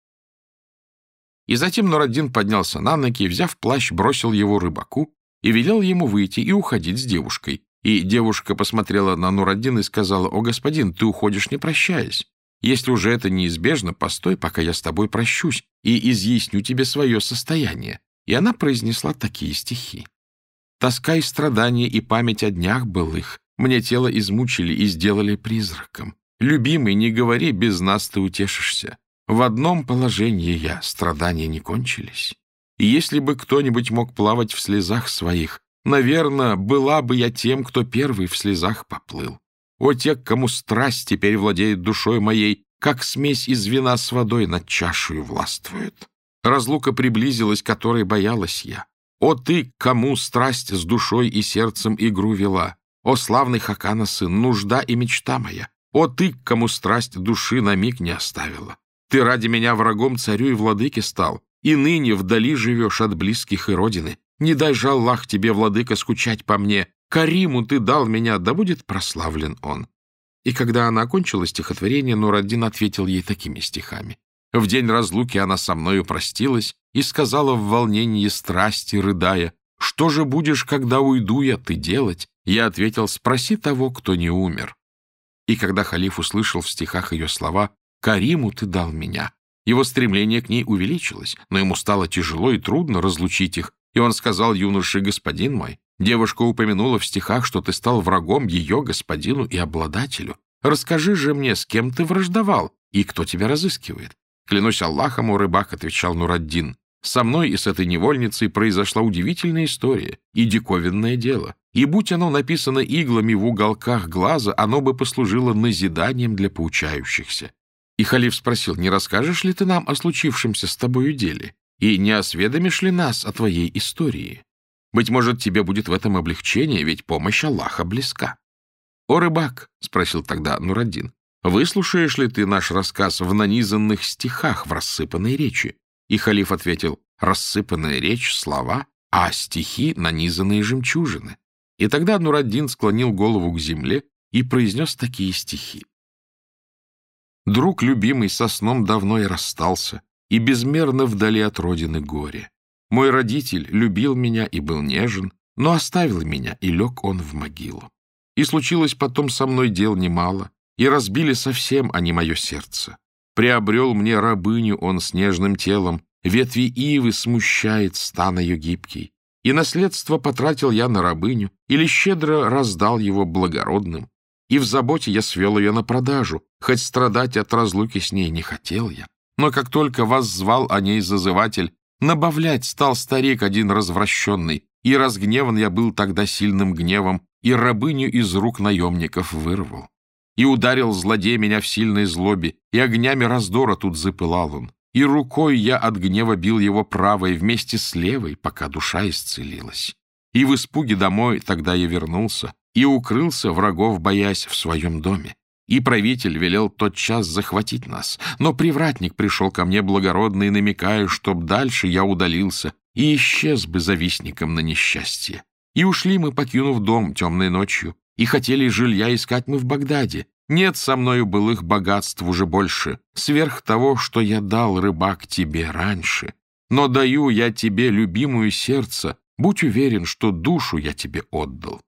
И затем Нураддин поднялся на ноги и, взяв плащ, бросил его рыбаку и велел ему выйти и уходить с девушкой. И девушка посмотрела на Нураддина и сказала: «О, господин, ты уходишь, не прощаясь. Если уже это неизбежно, постой, пока я с тобой прощусь и изъясню тебе свое состояние». И она произнесла такие стихи: «Тоска и страдания и память о днях былых мне тело измучили и сделали призраком. Любимый, не говори, без нас ты утешишься. В одном положении я, страдания не кончились. И если бы кто-нибудь мог плавать в слезах своих, наверное, была бы я тем, кто первый в слезах поплыл. О, те, кому страсть теперь владеет душой моей, как смесь из вина с водой над чашею властвует. Разлука приблизилась, которой боялась я. О, ты, кому страсть с душой и сердцем игру вела. О, славный Хакана сын, нужда и мечта моя. О, ты, кому страсть души на миг не оставила. Ты ради меня врагом царю и владыке стал, и ныне вдали живешь от близких и родины. Не дай же Аллах тебе, владыка, скучать по мне. Кариму ты дал меня, да будет прославлен он». И когда она окончила стихотворение, Нураддин ответил ей такими стихами: «В день разлуки она со мною простилась и сказала в волнении страсти, рыдая: что же будешь, когда уйду я, ты делать?» Я ответил: «Спроси того, кто не умер». И когда халиф услышал в стихах ее слова: «Кариму ты дал меня», его стремление к ней увеличилось, но ему стало тяжело и трудно разлучить их, и он сказал юноше: «Господин мой, девушка упомянула в стихах, что ты стал врагом ее господину и обладателю. Расскажи же мне, с кем ты враждовал и кто тебя разыскивает?» «Клянусь Аллахом, о рыбак», — отвечал Нураддин, «со мной и с этой невольницей произошла удивительная история и диковинное дело, и будь оно написано иглами в уголках глаза, оно бы послужило назиданием для поучающихся». И халиф спросил: «Не расскажешь ли ты нам о случившемся с тобою деле? И не осведомишь ли нас о твоей истории? Быть может, тебе будет в этом облегчение, ведь помощь Аллаха близка». «О, рыбак», — спросил тогда Нураддин, «выслушаешь ли ты наш рассказ в нанизанных стихах, в рассыпанной речи?» И халиф ответил: «Рассыпанная речь — слова, а стихи — нанизанные жемчужины». И тогда Нураддин склонил голову к земле и произнес такие стихи: «Друг любимый со сном давно я расстался, и безмерно вдали от родины горе. Мой родитель любил меня и был нежен, но оставил меня, и лег он в могилу. И случилось потом со мной дел немало, и разбили совсем они мое сердце. Приобрел мне рабыню он с нежным телом, ветви ивы смущает стан ее гибкий. И наследство потратил я на рабыню, или щедро раздал его благородным. И в заботе я свел ее на продажу, хоть страдать от разлуки с ней не хотел я. Но как только воззвал о ней зазыватель, набавлять стал старик один развращенный, и разгневан я был тогда сильным гневом, и рабыню из рук наемников вырвал. И ударил злодей меня в сильной злобе, и огнями раздора тут запылал он. И рукой я от гнева бил его правой вместе с левой, пока душа исцелилась. И в испуге домой тогда я вернулся, и укрылся, врагов боясь, в своем доме. И правитель велел тотчас захватить нас. Но привратник пришел ко мне благородный, намекая, чтоб дальше я удалился и исчез бы завистником на несчастье. И ушли мы, покинув дом темной ночью, и хотели жилья искать мы в Багдаде. Нет со мною былых богатств уже больше, сверх того, что я дал, рыбак, тебе раньше. Но даю я тебе любимую сердце, будь уверен, что душу я тебе отдал».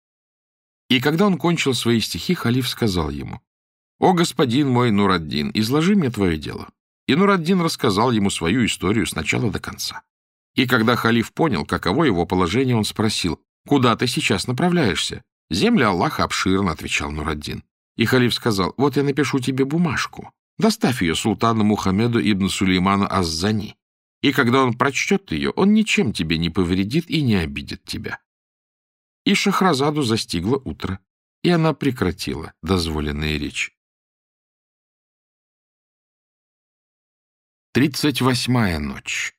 И когда он кончил свои стихи, халиф сказал ему: «О, господин мой Нураддин, изложи мне твое дело». И Нураддин рассказал ему свою историю с начала до конца. И когда халиф понял, каково его положение, он спросил: «Куда ты сейчас направляешься?» «Земля Аллаха обширна», — отвечал Нураддин. И халиф сказал: «Вот я напишу тебе бумажку. Доставь ее султану Мухаммеду ибн Сулейману Аз-Зани. И когда он прочтет ее, он ничем тебе не повредит и не обидит тебя». И Шахразаду застигло утро, и она прекратила дозволенные речи. 38-я ночь.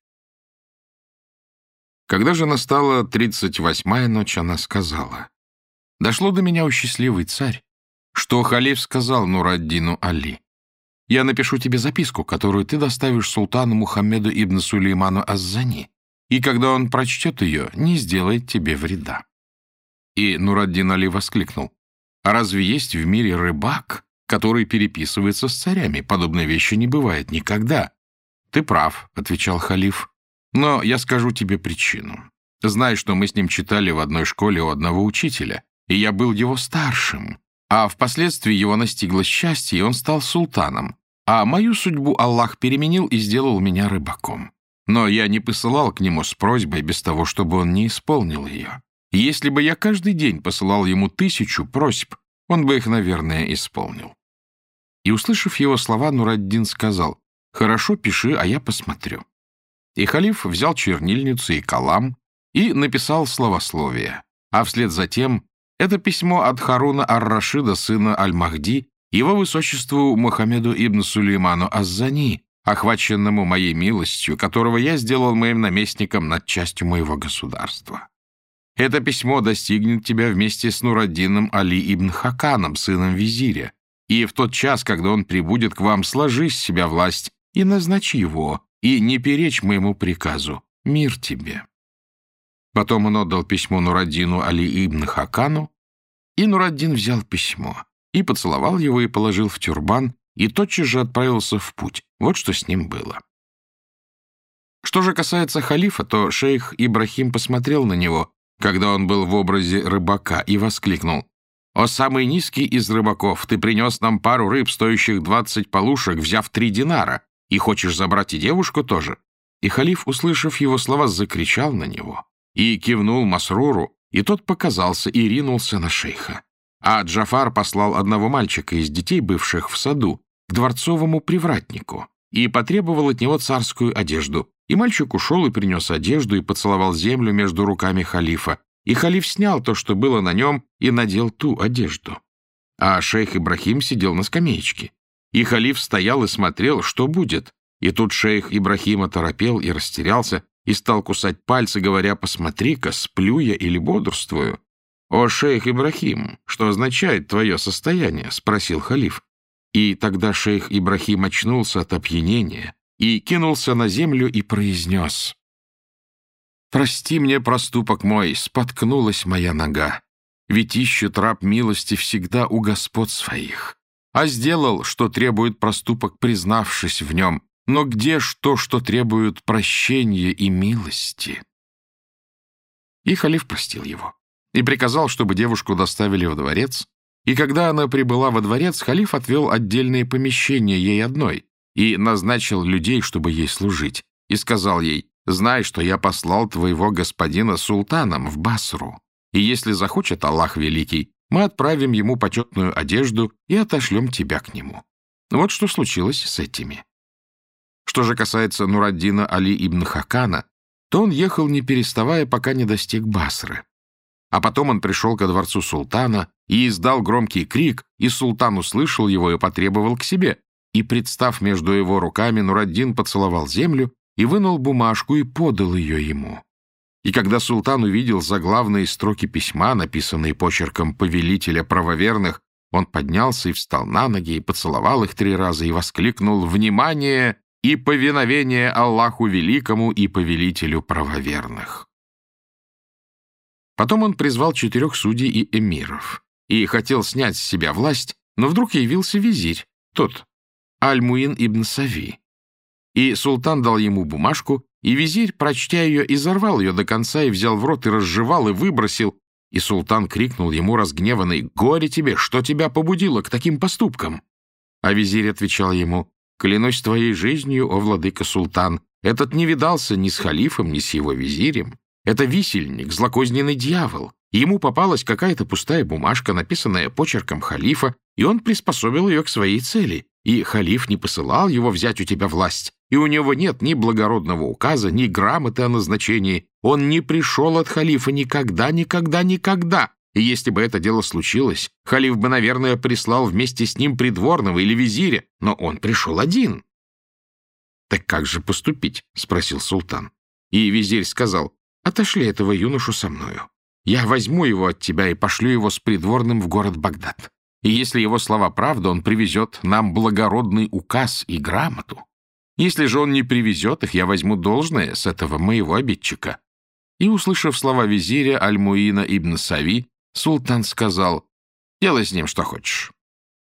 Когда же настала 38-я ночь, она сказала: «Дошло до меня, о счастливый царь, что халиф сказал Нураддину Али: Я напишу тебе записку, которую ты доставишь султану Мухаммеду ибн Сулейману Аз-Зани, и когда он прочтет ее, не сделает тебе вреда». И Нур-ад-Дин Али воскликнул: «А разве есть в мире рыбак, который переписывается с царями? Подобной вещи не бывает никогда». «Ты прав», — отвечал халиф, — «но я скажу тебе причину. Знай, что мы с ним читали в одной школе у одного учителя, и я был его старшим, а впоследствии его настигло счастье, и он стал султаном, а мою судьбу Аллах переменил и сделал меня рыбаком. Но я не посылал к нему с просьбой без того, чтобы он не исполнил ее. Если бы я каждый день посылал ему 1000 просьб, он бы их, наверное, исполнил». И, услышав его слова, Нур-ад-Дин сказал: «Хорошо, пиши, а я посмотрю». И халиф взял чернильницу и калам и написал словословие, а вслед за тем это письмо от Харуна ар-Рашида, сына Аль-Махди, его высочеству Мухаммеду ибн Сулейману Аз-Зани, охваченному моей милостью, которого я сделал моим наместником над частью моего государства. Это письмо достигнет тебя вместе с Нур-ад-Дином Али ибн Хаканом, сыном визиря, и в тот час, когда он прибудет к вам, сложи с себя власть и назначи его, и не перечь моему приказу. Мир тебе». Потом он отдал письмо Нур-ад-Дину Али ибн Хакану, и Нур-ад-Дин взял письмо, и поцеловал его, и положил в тюрбан, и тотчас же отправился в путь. Вот что с ним было. Что же касается халифа, то шейх Ибрахим посмотрел на него, когда он был в образе рыбака, и воскликнул: «О, самый низкий из рыбаков, ты принес нам пару рыб, стоящих 20 полушек, взяв 3 динара, и хочешь забрать и девушку тоже?» И халиф, услышав его слова, закричал на него и кивнул Масруру, и тот показался и ринулся на шейха. А Джафар послал одного мальчика из детей, бывших в саду, к дворцовому привратнику, и потребовал от него царскую одежду. И мальчик ушел и принес одежду, и поцеловал землю между руками халифа. И халиф снял то, что было на нем, и надел ту одежду. А шейх Ибрахим сидел на скамеечке. И халиф стоял и смотрел, что будет. И тут шейх Ибрахим оторопел и растерялся, и стал кусать пальцы, говоря: «Посмотри-ка, сплю я или бодрствую?» «О, шейх Ибрахим, что означает твое состояние?» — спросил халиф. И тогда шейх Ибрахим очнулся от опьянения и кинулся на землю и произнес: «Прости мне проступок мой, споткнулась моя нога, ведь ищет раб милости всегда у господ своих, а сделал, что требует проступок, признавшись в нем, но где ж то, что требует прощения и милости?» И халиф простил его и приказал, чтобы девушку доставили во дворец, и когда она прибыла во дворец, халиф отвел отдельные помещения ей одной и назначил людей, чтобы ей служить, и сказал ей: «Знай, что я послал твоего господина султаном в Басру, и если захочет Аллах Великий, мы отправим ему почетную одежду и отошлем тебя к нему». Вот что случилось с этими. Что же касается Нур-ад-Дина Али ибн Хакана, то он ехал не переставая, пока не достиг Басры. А потом он пришел ко дворцу султана и издал громкий крик, и султан услышал его и потребовал к себе. И, представ между его руками, Нур-ад-Дин поцеловал землю и вынул бумажку и подал ее ему. И когда султан увидел заглавные строки письма, написанные почерком повелителя правоверных, он поднялся и встал на ноги, и поцеловал их 3 раза, и воскликнул: «Внимание и повиновение Аллаху Великому и повелителю правоверных!» Потом он призвал 4 судей и эмиров и хотел снять с себя власть, но вдруг явился визирь, тот, Аль-Муин ибн Сави. И султан дал ему бумажку, и визирь, прочтя ее, изорвал ее до конца и взял в рот, и разжевал, и выбросил. И султан крикнул ему разгневанный: «Горе тебе! Что тебя побудило к таким поступкам?» А визирь отвечал ему: «Клянусь твоей жизнью, о владыка султан, этот не видался ни с халифом, ни с его визирем. Это висельник, злокозненный дьявол. Ему попалась какая-то пустая бумажка, написанная почерком халифа, и он приспособил ее к своей цели. И халиф не посылал его взять у тебя власть, и у него нет ни благородного указа, ни грамоты о назначении. Он не пришел от халифа никогда, никогда, никогда. И если бы это дело случилось, халиф бы, наверное, прислал вместе с ним придворного или визиря, но он пришел один». «Так как же поступить?» — спросил султан. И визирь сказал: «Отошли этого юношу со мною. Я возьму его от тебя и пошлю его с придворным в город Багдад. И если его слова правда, он привезет нам благородный указ и грамоту. Если же он не привезет их, я возьму должное с этого моего обидчика». И, услышав слова визиря Аль-Муина ибн Сави, султан сказал: «Делай с ним что хочешь».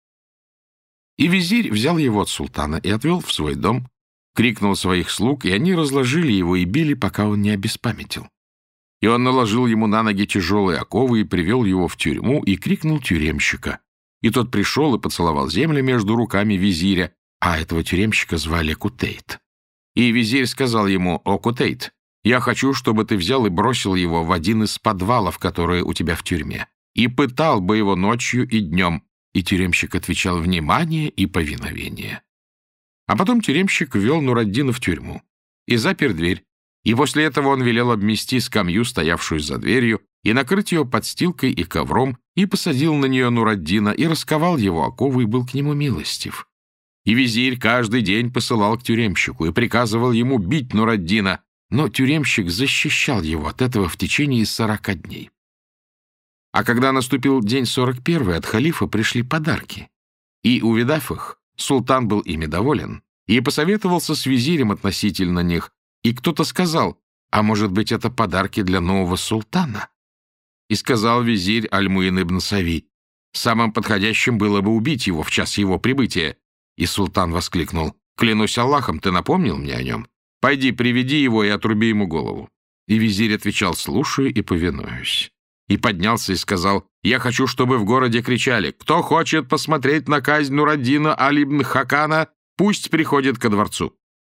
И визирь взял его от султана и отвел в свой дом, крикнул своих слуг, и они разложили его и били, пока он не обеспамятил. И он наложил ему на ноги тяжелые оковы и привел его в тюрьму и крикнул тюремщика. И тот пришел и поцеловал землю между руками визиря, а этого тюремщика звали Кутейт. И визирь сказал ему: «О, Кутейт, я хочу, чтобы ты взял и бросил его в один из подвалов, которые у тебя в тюрьме, и пытал бы его ночью и днем». И тюремщик отвечал: «Внимание и повиновение». А потом тюремщик ввел Нураддина в тюрьму и запер дверь, и после этого он велел обмести скамью, стоявшую за дверью, и накрыть ее подстилкой и ковром, и посадил на нее Нураддина, и расковал его оковы, и был к нему милостив. И визирь каждый день посылал к тюремщику и приказывал ему бить Нураддина, но тюремщик защищал его от этого в течение 40 дней. А когда наступил день 41, от халифа пришли подарки, и, увидав их, султан был ими доволен и посоветовался с визирем относительно них, и кто-то сказал: «А может быть, это подарки для нового султана?» И сказал визирь Аль-Муин ибн Сави: «Самым подходящим было бы убить его в час его прибытия». И султан воскликнул: «Клянусь Аллахом, ты напомнил мне о нем. Пойди, приведи его и отруби ему голову». И визирь отвечал: «Слушаю и повинуюсь». И поднялся и сказал: «Я хочу, чтобы в городе кричали: кто хочет посмотреть на казнь Нураддина Аль-ибн Хакана, пусть приходит ко дворцу.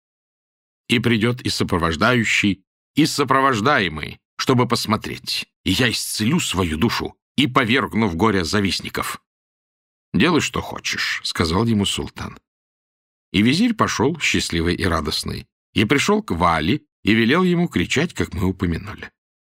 И придет и сопровождающий, и сопровождаемый, чтобы посмотреть, и я исцелю свою душу и повергну в горе завистников». «Делай, что хочешь», — сказал ему султан. И визирь пошел, счастливый и радостный, и пришел к Вали и велел ему кричать, как мы упомянули.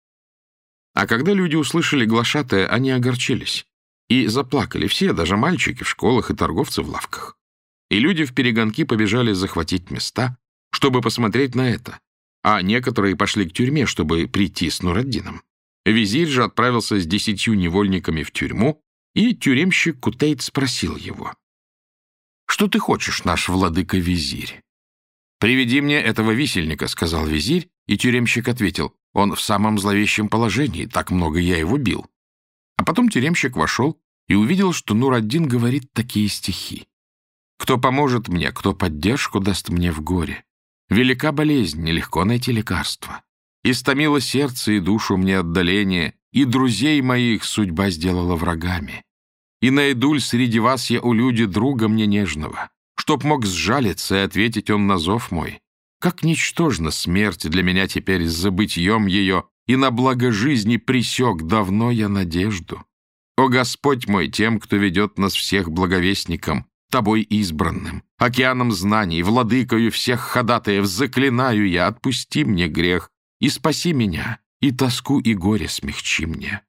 А когда люди услышали глашатая, они огорчились и заплакали все, даже мальчики в школах и торговцы в лавках. И люди вперегонки побежали захватить места, чтобы посмотреть на это, а некоторые пошли к тюрьме, чтобы прийти с Нураддином. Визирь же отправился с 10 невольниками в тюрьму, и тюремщик Кутейт спросил его: «Что ты хочешь, наш владыка-визирь?» «Приведи мне этого висельника», — сказал визирь, и тюремщик ответил: «Он в самом зловещем положении, так много я его бил». А потом тюремщик вошел и увидел, что Нураддин говорит такие стихи: «Кто поможет мне, кто поддержку даст мне в горе? Велика болезнь, нелегко найти лекарство. Истомило сердце и душу мне отдаление, и друзей моих судьба сделала врагами. И найду ль среди вас я у люди друга мне нежного, чтоб мог сжалиться и ответить он на зов мой? Как ничтожна смерть для меня теперь с забытьем ее, и на благо жизни пресек давно я надежду. О Господь мой, тем, кто ведет нас всех благовестником, тобой избранным, океаном знаний, владыкою всех ходатаев, заклинаю я: отпусти мне грех и спаси меня, и тоску и горе смягчи мне».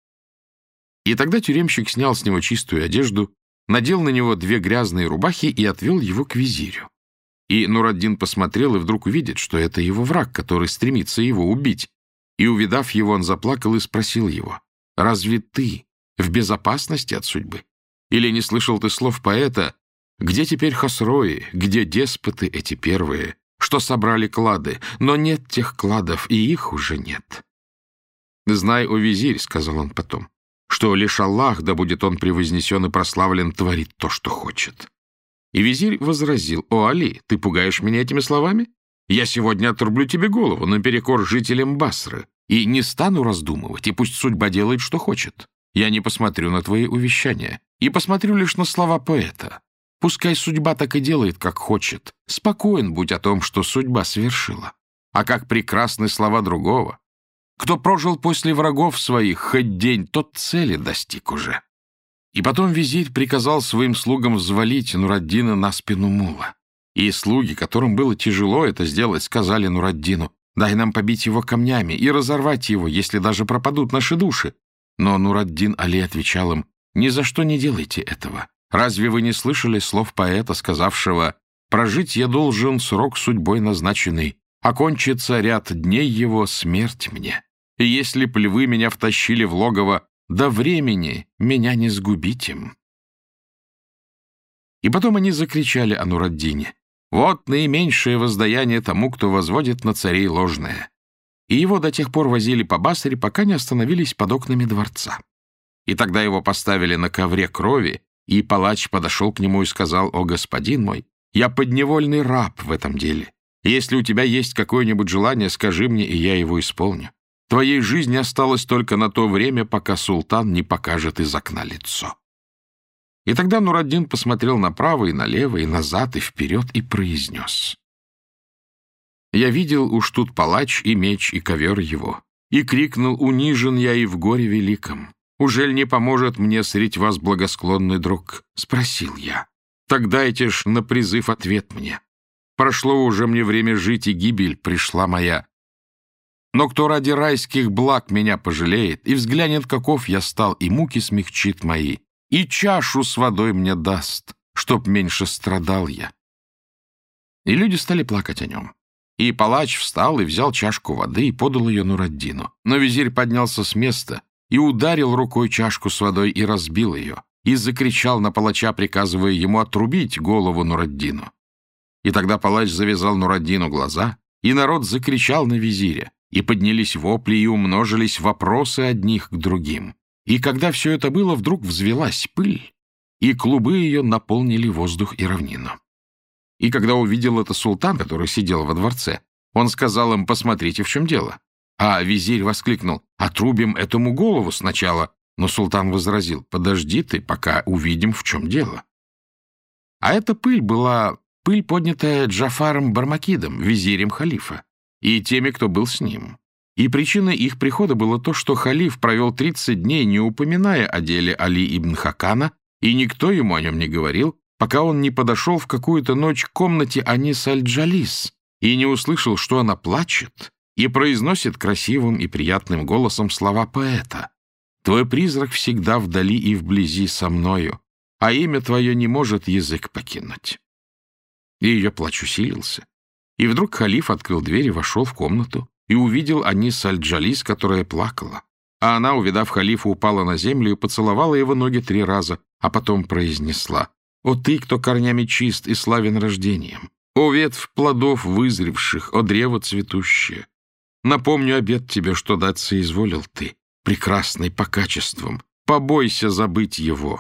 И тогда тюремщик снял с него чистую одежду, надел на него 2 грязные рубахи и отвел его к визирю. И Нураддин посмотрел и вдруг увидит, что это его враг, который стремится его убить. И, увидав его, он заплакал и спросил его: «Разве ты в безопасности от судьбы? Или не слышал ты слов поэта: где теперь Хосрои, где деспоты эти первые, что собрали клады, но нет тех кладов, и их уже нет?» «Знай, о визирь, — сказал он потом, — что лишь Аллах, да будет он превознесен и прославлен, творит то, что хочет». И визирь возразил: «О, Али, ты пугаешь меня этими словами? Я сегодня отрублю тебе голову наперекор жителям Басры, и не стану раздумывать, и пусть судьба делает, что хочет. Я не посмотрю на твои увещания, и посмотрю лишь на слова поэта. Пускай судьба так и делает, как хочет. Спокоен будь о том, что судьба свершила. А как прекрасны слова другого. Кто прожил после врагов своих хоть день, тот цели достиг уже». И потом визирь приказал своим слугам взвалить Нураддина на спину мула. И слуги, которым было тяжело это сделать, сказали Нураддину: «Дай нам побить его камнями и разорвать его, если даже пропадут наши души». Но Нураддин Али отвечал им: «Ни за что не делайте этого. Разве вы не слышали слов поэта, сказавшего: прожить я должен срок судьбой назначенный, окончится ряд дней его, смерть мне. И если б львы меня втащили в логово, до времени меня не сгубить им». И потом они закричали о Нураддине: «Вот наименьшее воздаяние тому, кто возводит на царей ложное». И его до тех пор возили по Басре, пока не остановились под окнами дворца. И тогда его поставили на ковре крови, и палач подошел к нему и сказал: «О, господин мой, я подневольный раб в этом деле. Если у тебя есть какое-нибудь желание, скажи мне, и я его исполню. Твоей жизни осталось только на то время, пока султан не покажет из окна лицо». И тогда Нураддин посмотрел направо и налево, и назад, и вперед, и произнес: «Я видел уж тут палач и меч, и ковер его, и крикнул: унижен я и в горе великом. Ужель не поможет мне средь вас благосклонный друг?» Спросил я. «Так дайте ж на призыв ответ мне. Прошло уже мне время жить, и гибель пришла моя. Но кто ради райских благ меня пожалеет и взглянет, каков я стал, и муки смягчит мои, и чашу с водой мне даст, чтоб меньше страдал я». И люди стали плакать о нем. И палач встал и взял чашку воды и подал ее Нураддину. Но визирь поднялся с места и ударил рукой чашку с водой и разбил ее, и закричал на палача, приказывая ему отрубить голову Нураддину. И тогда палач завязал Нураддину глаза, и народ закричал на визиря, и поднялись вопли, и умножились вопросы одних к другим. И когда все это было, вдруг взвелась пыль, и клубы ее наполнили воздух и равнину. И когда увидел это султан, который сидел во дворце, он сказал им: «Посмотрите, в чем дело». А визирь воскликнул: «Отрубим этому голову сначала». Но султан возразил: «Подожди ты, пока увидим, в чем дело». А эта пыль была пыль, поднятая Джафаром Бармакидом, визирем халифа, и теми, кто был с ним. И причиной их прихода было то, что халиф провел 30 дней, не упоминая о деле Али ибн Хакана, и никто ему о нем не говорил, пока он не подошел в какую-то ночь к комнате Анис аль-Джалис и не услышал, что она плачет и произносит красивым и приятным голосом слова поэта: «Твой призрак всегда вдали и вблизи со мною, а имя твое не может язык покинуть». И ее плач усилился. И вдруг халиф открыл дверь и вошел в комнату, и увидел Анис аль-Джалис, которая плакала. А она, увидав халифа, упала на землю и поцеловала его ноги 3 раза, а потом произнесла: «О ты, кто корнями чист и славен рождением! О ветвь плодов вызревших, о древо цветущее! Напомню обет тебе, что дать соизволил ты, прекрасный по качествам, побойся забыть его».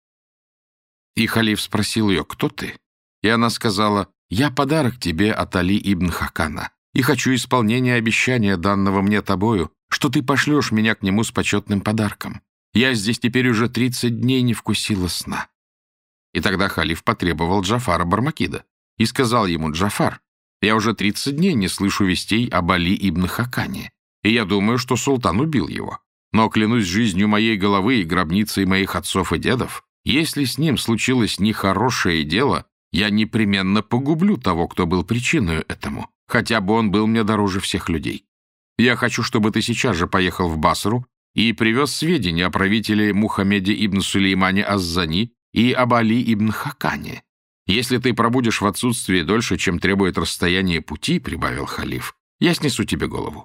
И халиф спросил ее: «Кто ты?» И она сказала: «Я подарок тебе от Али ибн Хакана, и хочу исполнения обещания, данного мне тобою, что ты пошлешь меня к нему с почетным подарком. Я здесь теперь уже 30 дней не вкусила сна». И тогда халиф потребовал Джафара Бармакида и сказал ему: «Джафар, я уже 30 дней не слышу вестей об Али ибн Хакане, и я думаю, что султан убил его. Но клянусь жизнью моей головы и гробницей моих отцов и дедов, если с ним случилось нехорошее дело, я непременно погублю того, кто был причиной этому, хотя бы он был мне дороже всех людей. Я хочу, чтобы ты сейчас же поехал в Басру и привез сведения о правителе Мухаммеде ибн Сулеймане Аз-Зани и об Али ибн Хакане. Если ты пробудешь в отсутствии дольше, чем требует расстояние пути, — прибавил халиф, — я снесу тебе голову.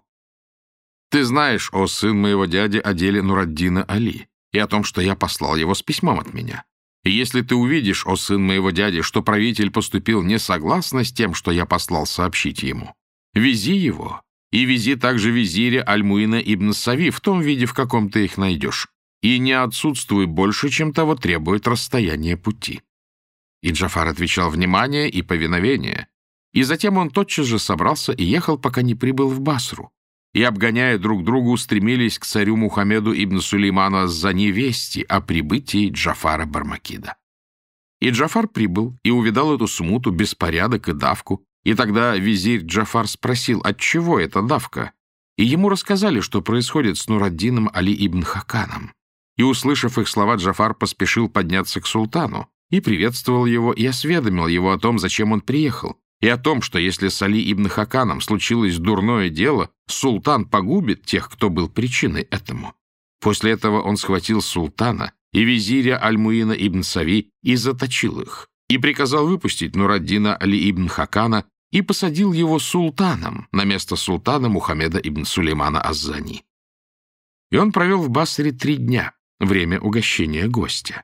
Ты знаешь, о сын моего дяди, о деле Нураддина Али и о том, что я послал его с письмом от меня. И если ты увидишь, о сын моего дяди, что правитель поступил не согласно с тем, что я послал сообщить ему, вези его и вези также визиря Аль-Муина ибн Сави в том виде, в каком ты их найдешь, и не отсутствуй больше, чем того требует расстояние пути». И Джафар отвечал: «Внимание и повиновение». И затем он тотчас же собрался и ехал, пока не прибыл в Басру. И, обгоняя друг друга, устремились к царю Мухаммеду ибн Сулейману Аз-Зани вести о прибытии Джафара Бармакида. И Джафар прибыл и увидал эту смуту, беспорядок и давку. И тогда визирь Джафар спросил: отчего эта давка? И ему рассказали, что происходит с Нураддином Али ибн Хаканом. И, услышав их слова, Джафар поспешил подняться к султану и приветствовал его, и осведомил его о том, зачем он приехал, и о том, что если с Али ибн Хаканом случилось дурное дело, султан погубит тех, кто был причиной этому. После этого он схватил султана и визиря Аль-Муина ибн Сави и заточил их, и приказал выпустить Нураддина Али ибн Хакана и посадил его султаном на место султана Мухаммеда ибн Сулеймана Аз-Зани. И он провел в Басре 3 дня, время угощения гостя.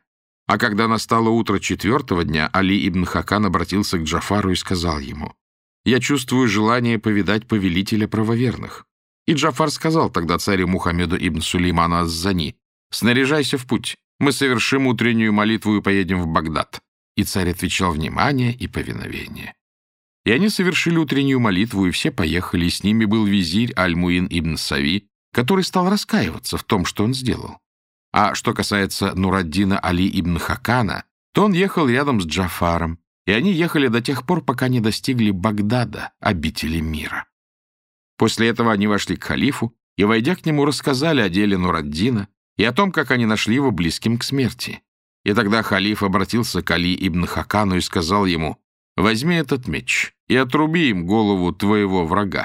А когда настало утро 4-го дня, Али ибн Хакан обратился к Джафару и сказал ему: «Я чувствую желание повидать повелителя правоверных». И Джафар сказал тогда царю Мухаммеду ибн Сулейману ас-Зани: «Снаряжайся в путь, мы совершим утреннюю молитву и поедем в Багдад». И царь отвечал: «Внимание и повиновение». И они совершили утреннюю молитву, и все поехали, и с ними был визирь Аль-Муин ибн Сави, который стал раскаиваться в том, что он сделал. А что касается Нураддина Али ибн Хакана, то он ехал рядом с Джафаром, и они ехали до тех пор, пока не достигли Багдада, обители мира. После этого они вошли к халифу и, войдя к нему, рассказали о деле Нураддина и о том, как они нашли его близким к смерти. И тогда халиф обратился к Али ибн Хакану и сказал ему: «Возьми этот меч и отруби им голову твоего врага».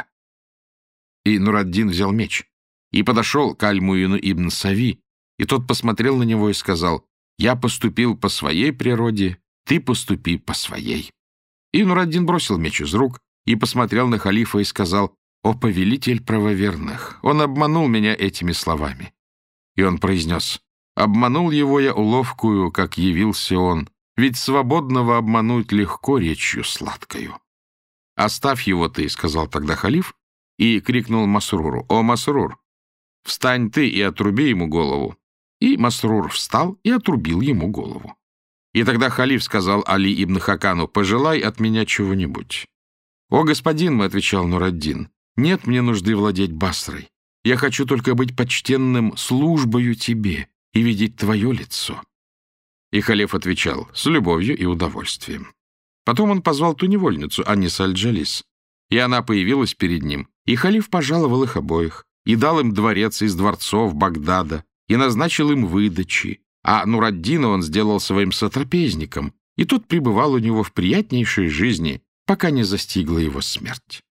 И Нураддин взял меч и подошел к Аль-Муину ибн Сави, и тот посмотрел на него и сказал: «Я поступил по своей природе, ты поступи по своей». И Нураддин бросил меч из рук и посмотрел на халифа и сказал: «О повелитель правоверных, он обманул меня этими словами». И он произнес: «Обманул его я уловкую, как явился он, ведь свободного обмануть легко речью сладкою». «Оставь его ты», — сказал тогда халиф, и крикнул Масруру: «О, Масрур, встань ты и отруби ему голову». И Масрур встал и отрубил ему голову. И тогда халиф сказал Али ибн Хакану: «Пожелай от меня чего-нибудь». «О, господин мой», — отвечал Нураддин, — «нет мне нужды владеть Басрой. Я хочу только быть почтенным службою тебе и видеть твое лицо». И халиф отвечал: «С любовью и удовольствием». Потом он позвал ту невольницу, Анис аль-Джалис, и она появилась перед ним, и халиф пожаловал их обоих, и дал им дворец из дворцов Багдада, и назначил им выдачи, а Нураддина он сделал своим сотрапезником, и тот пребывал у него в приятнейшей жизни, пока не застигла его смерть.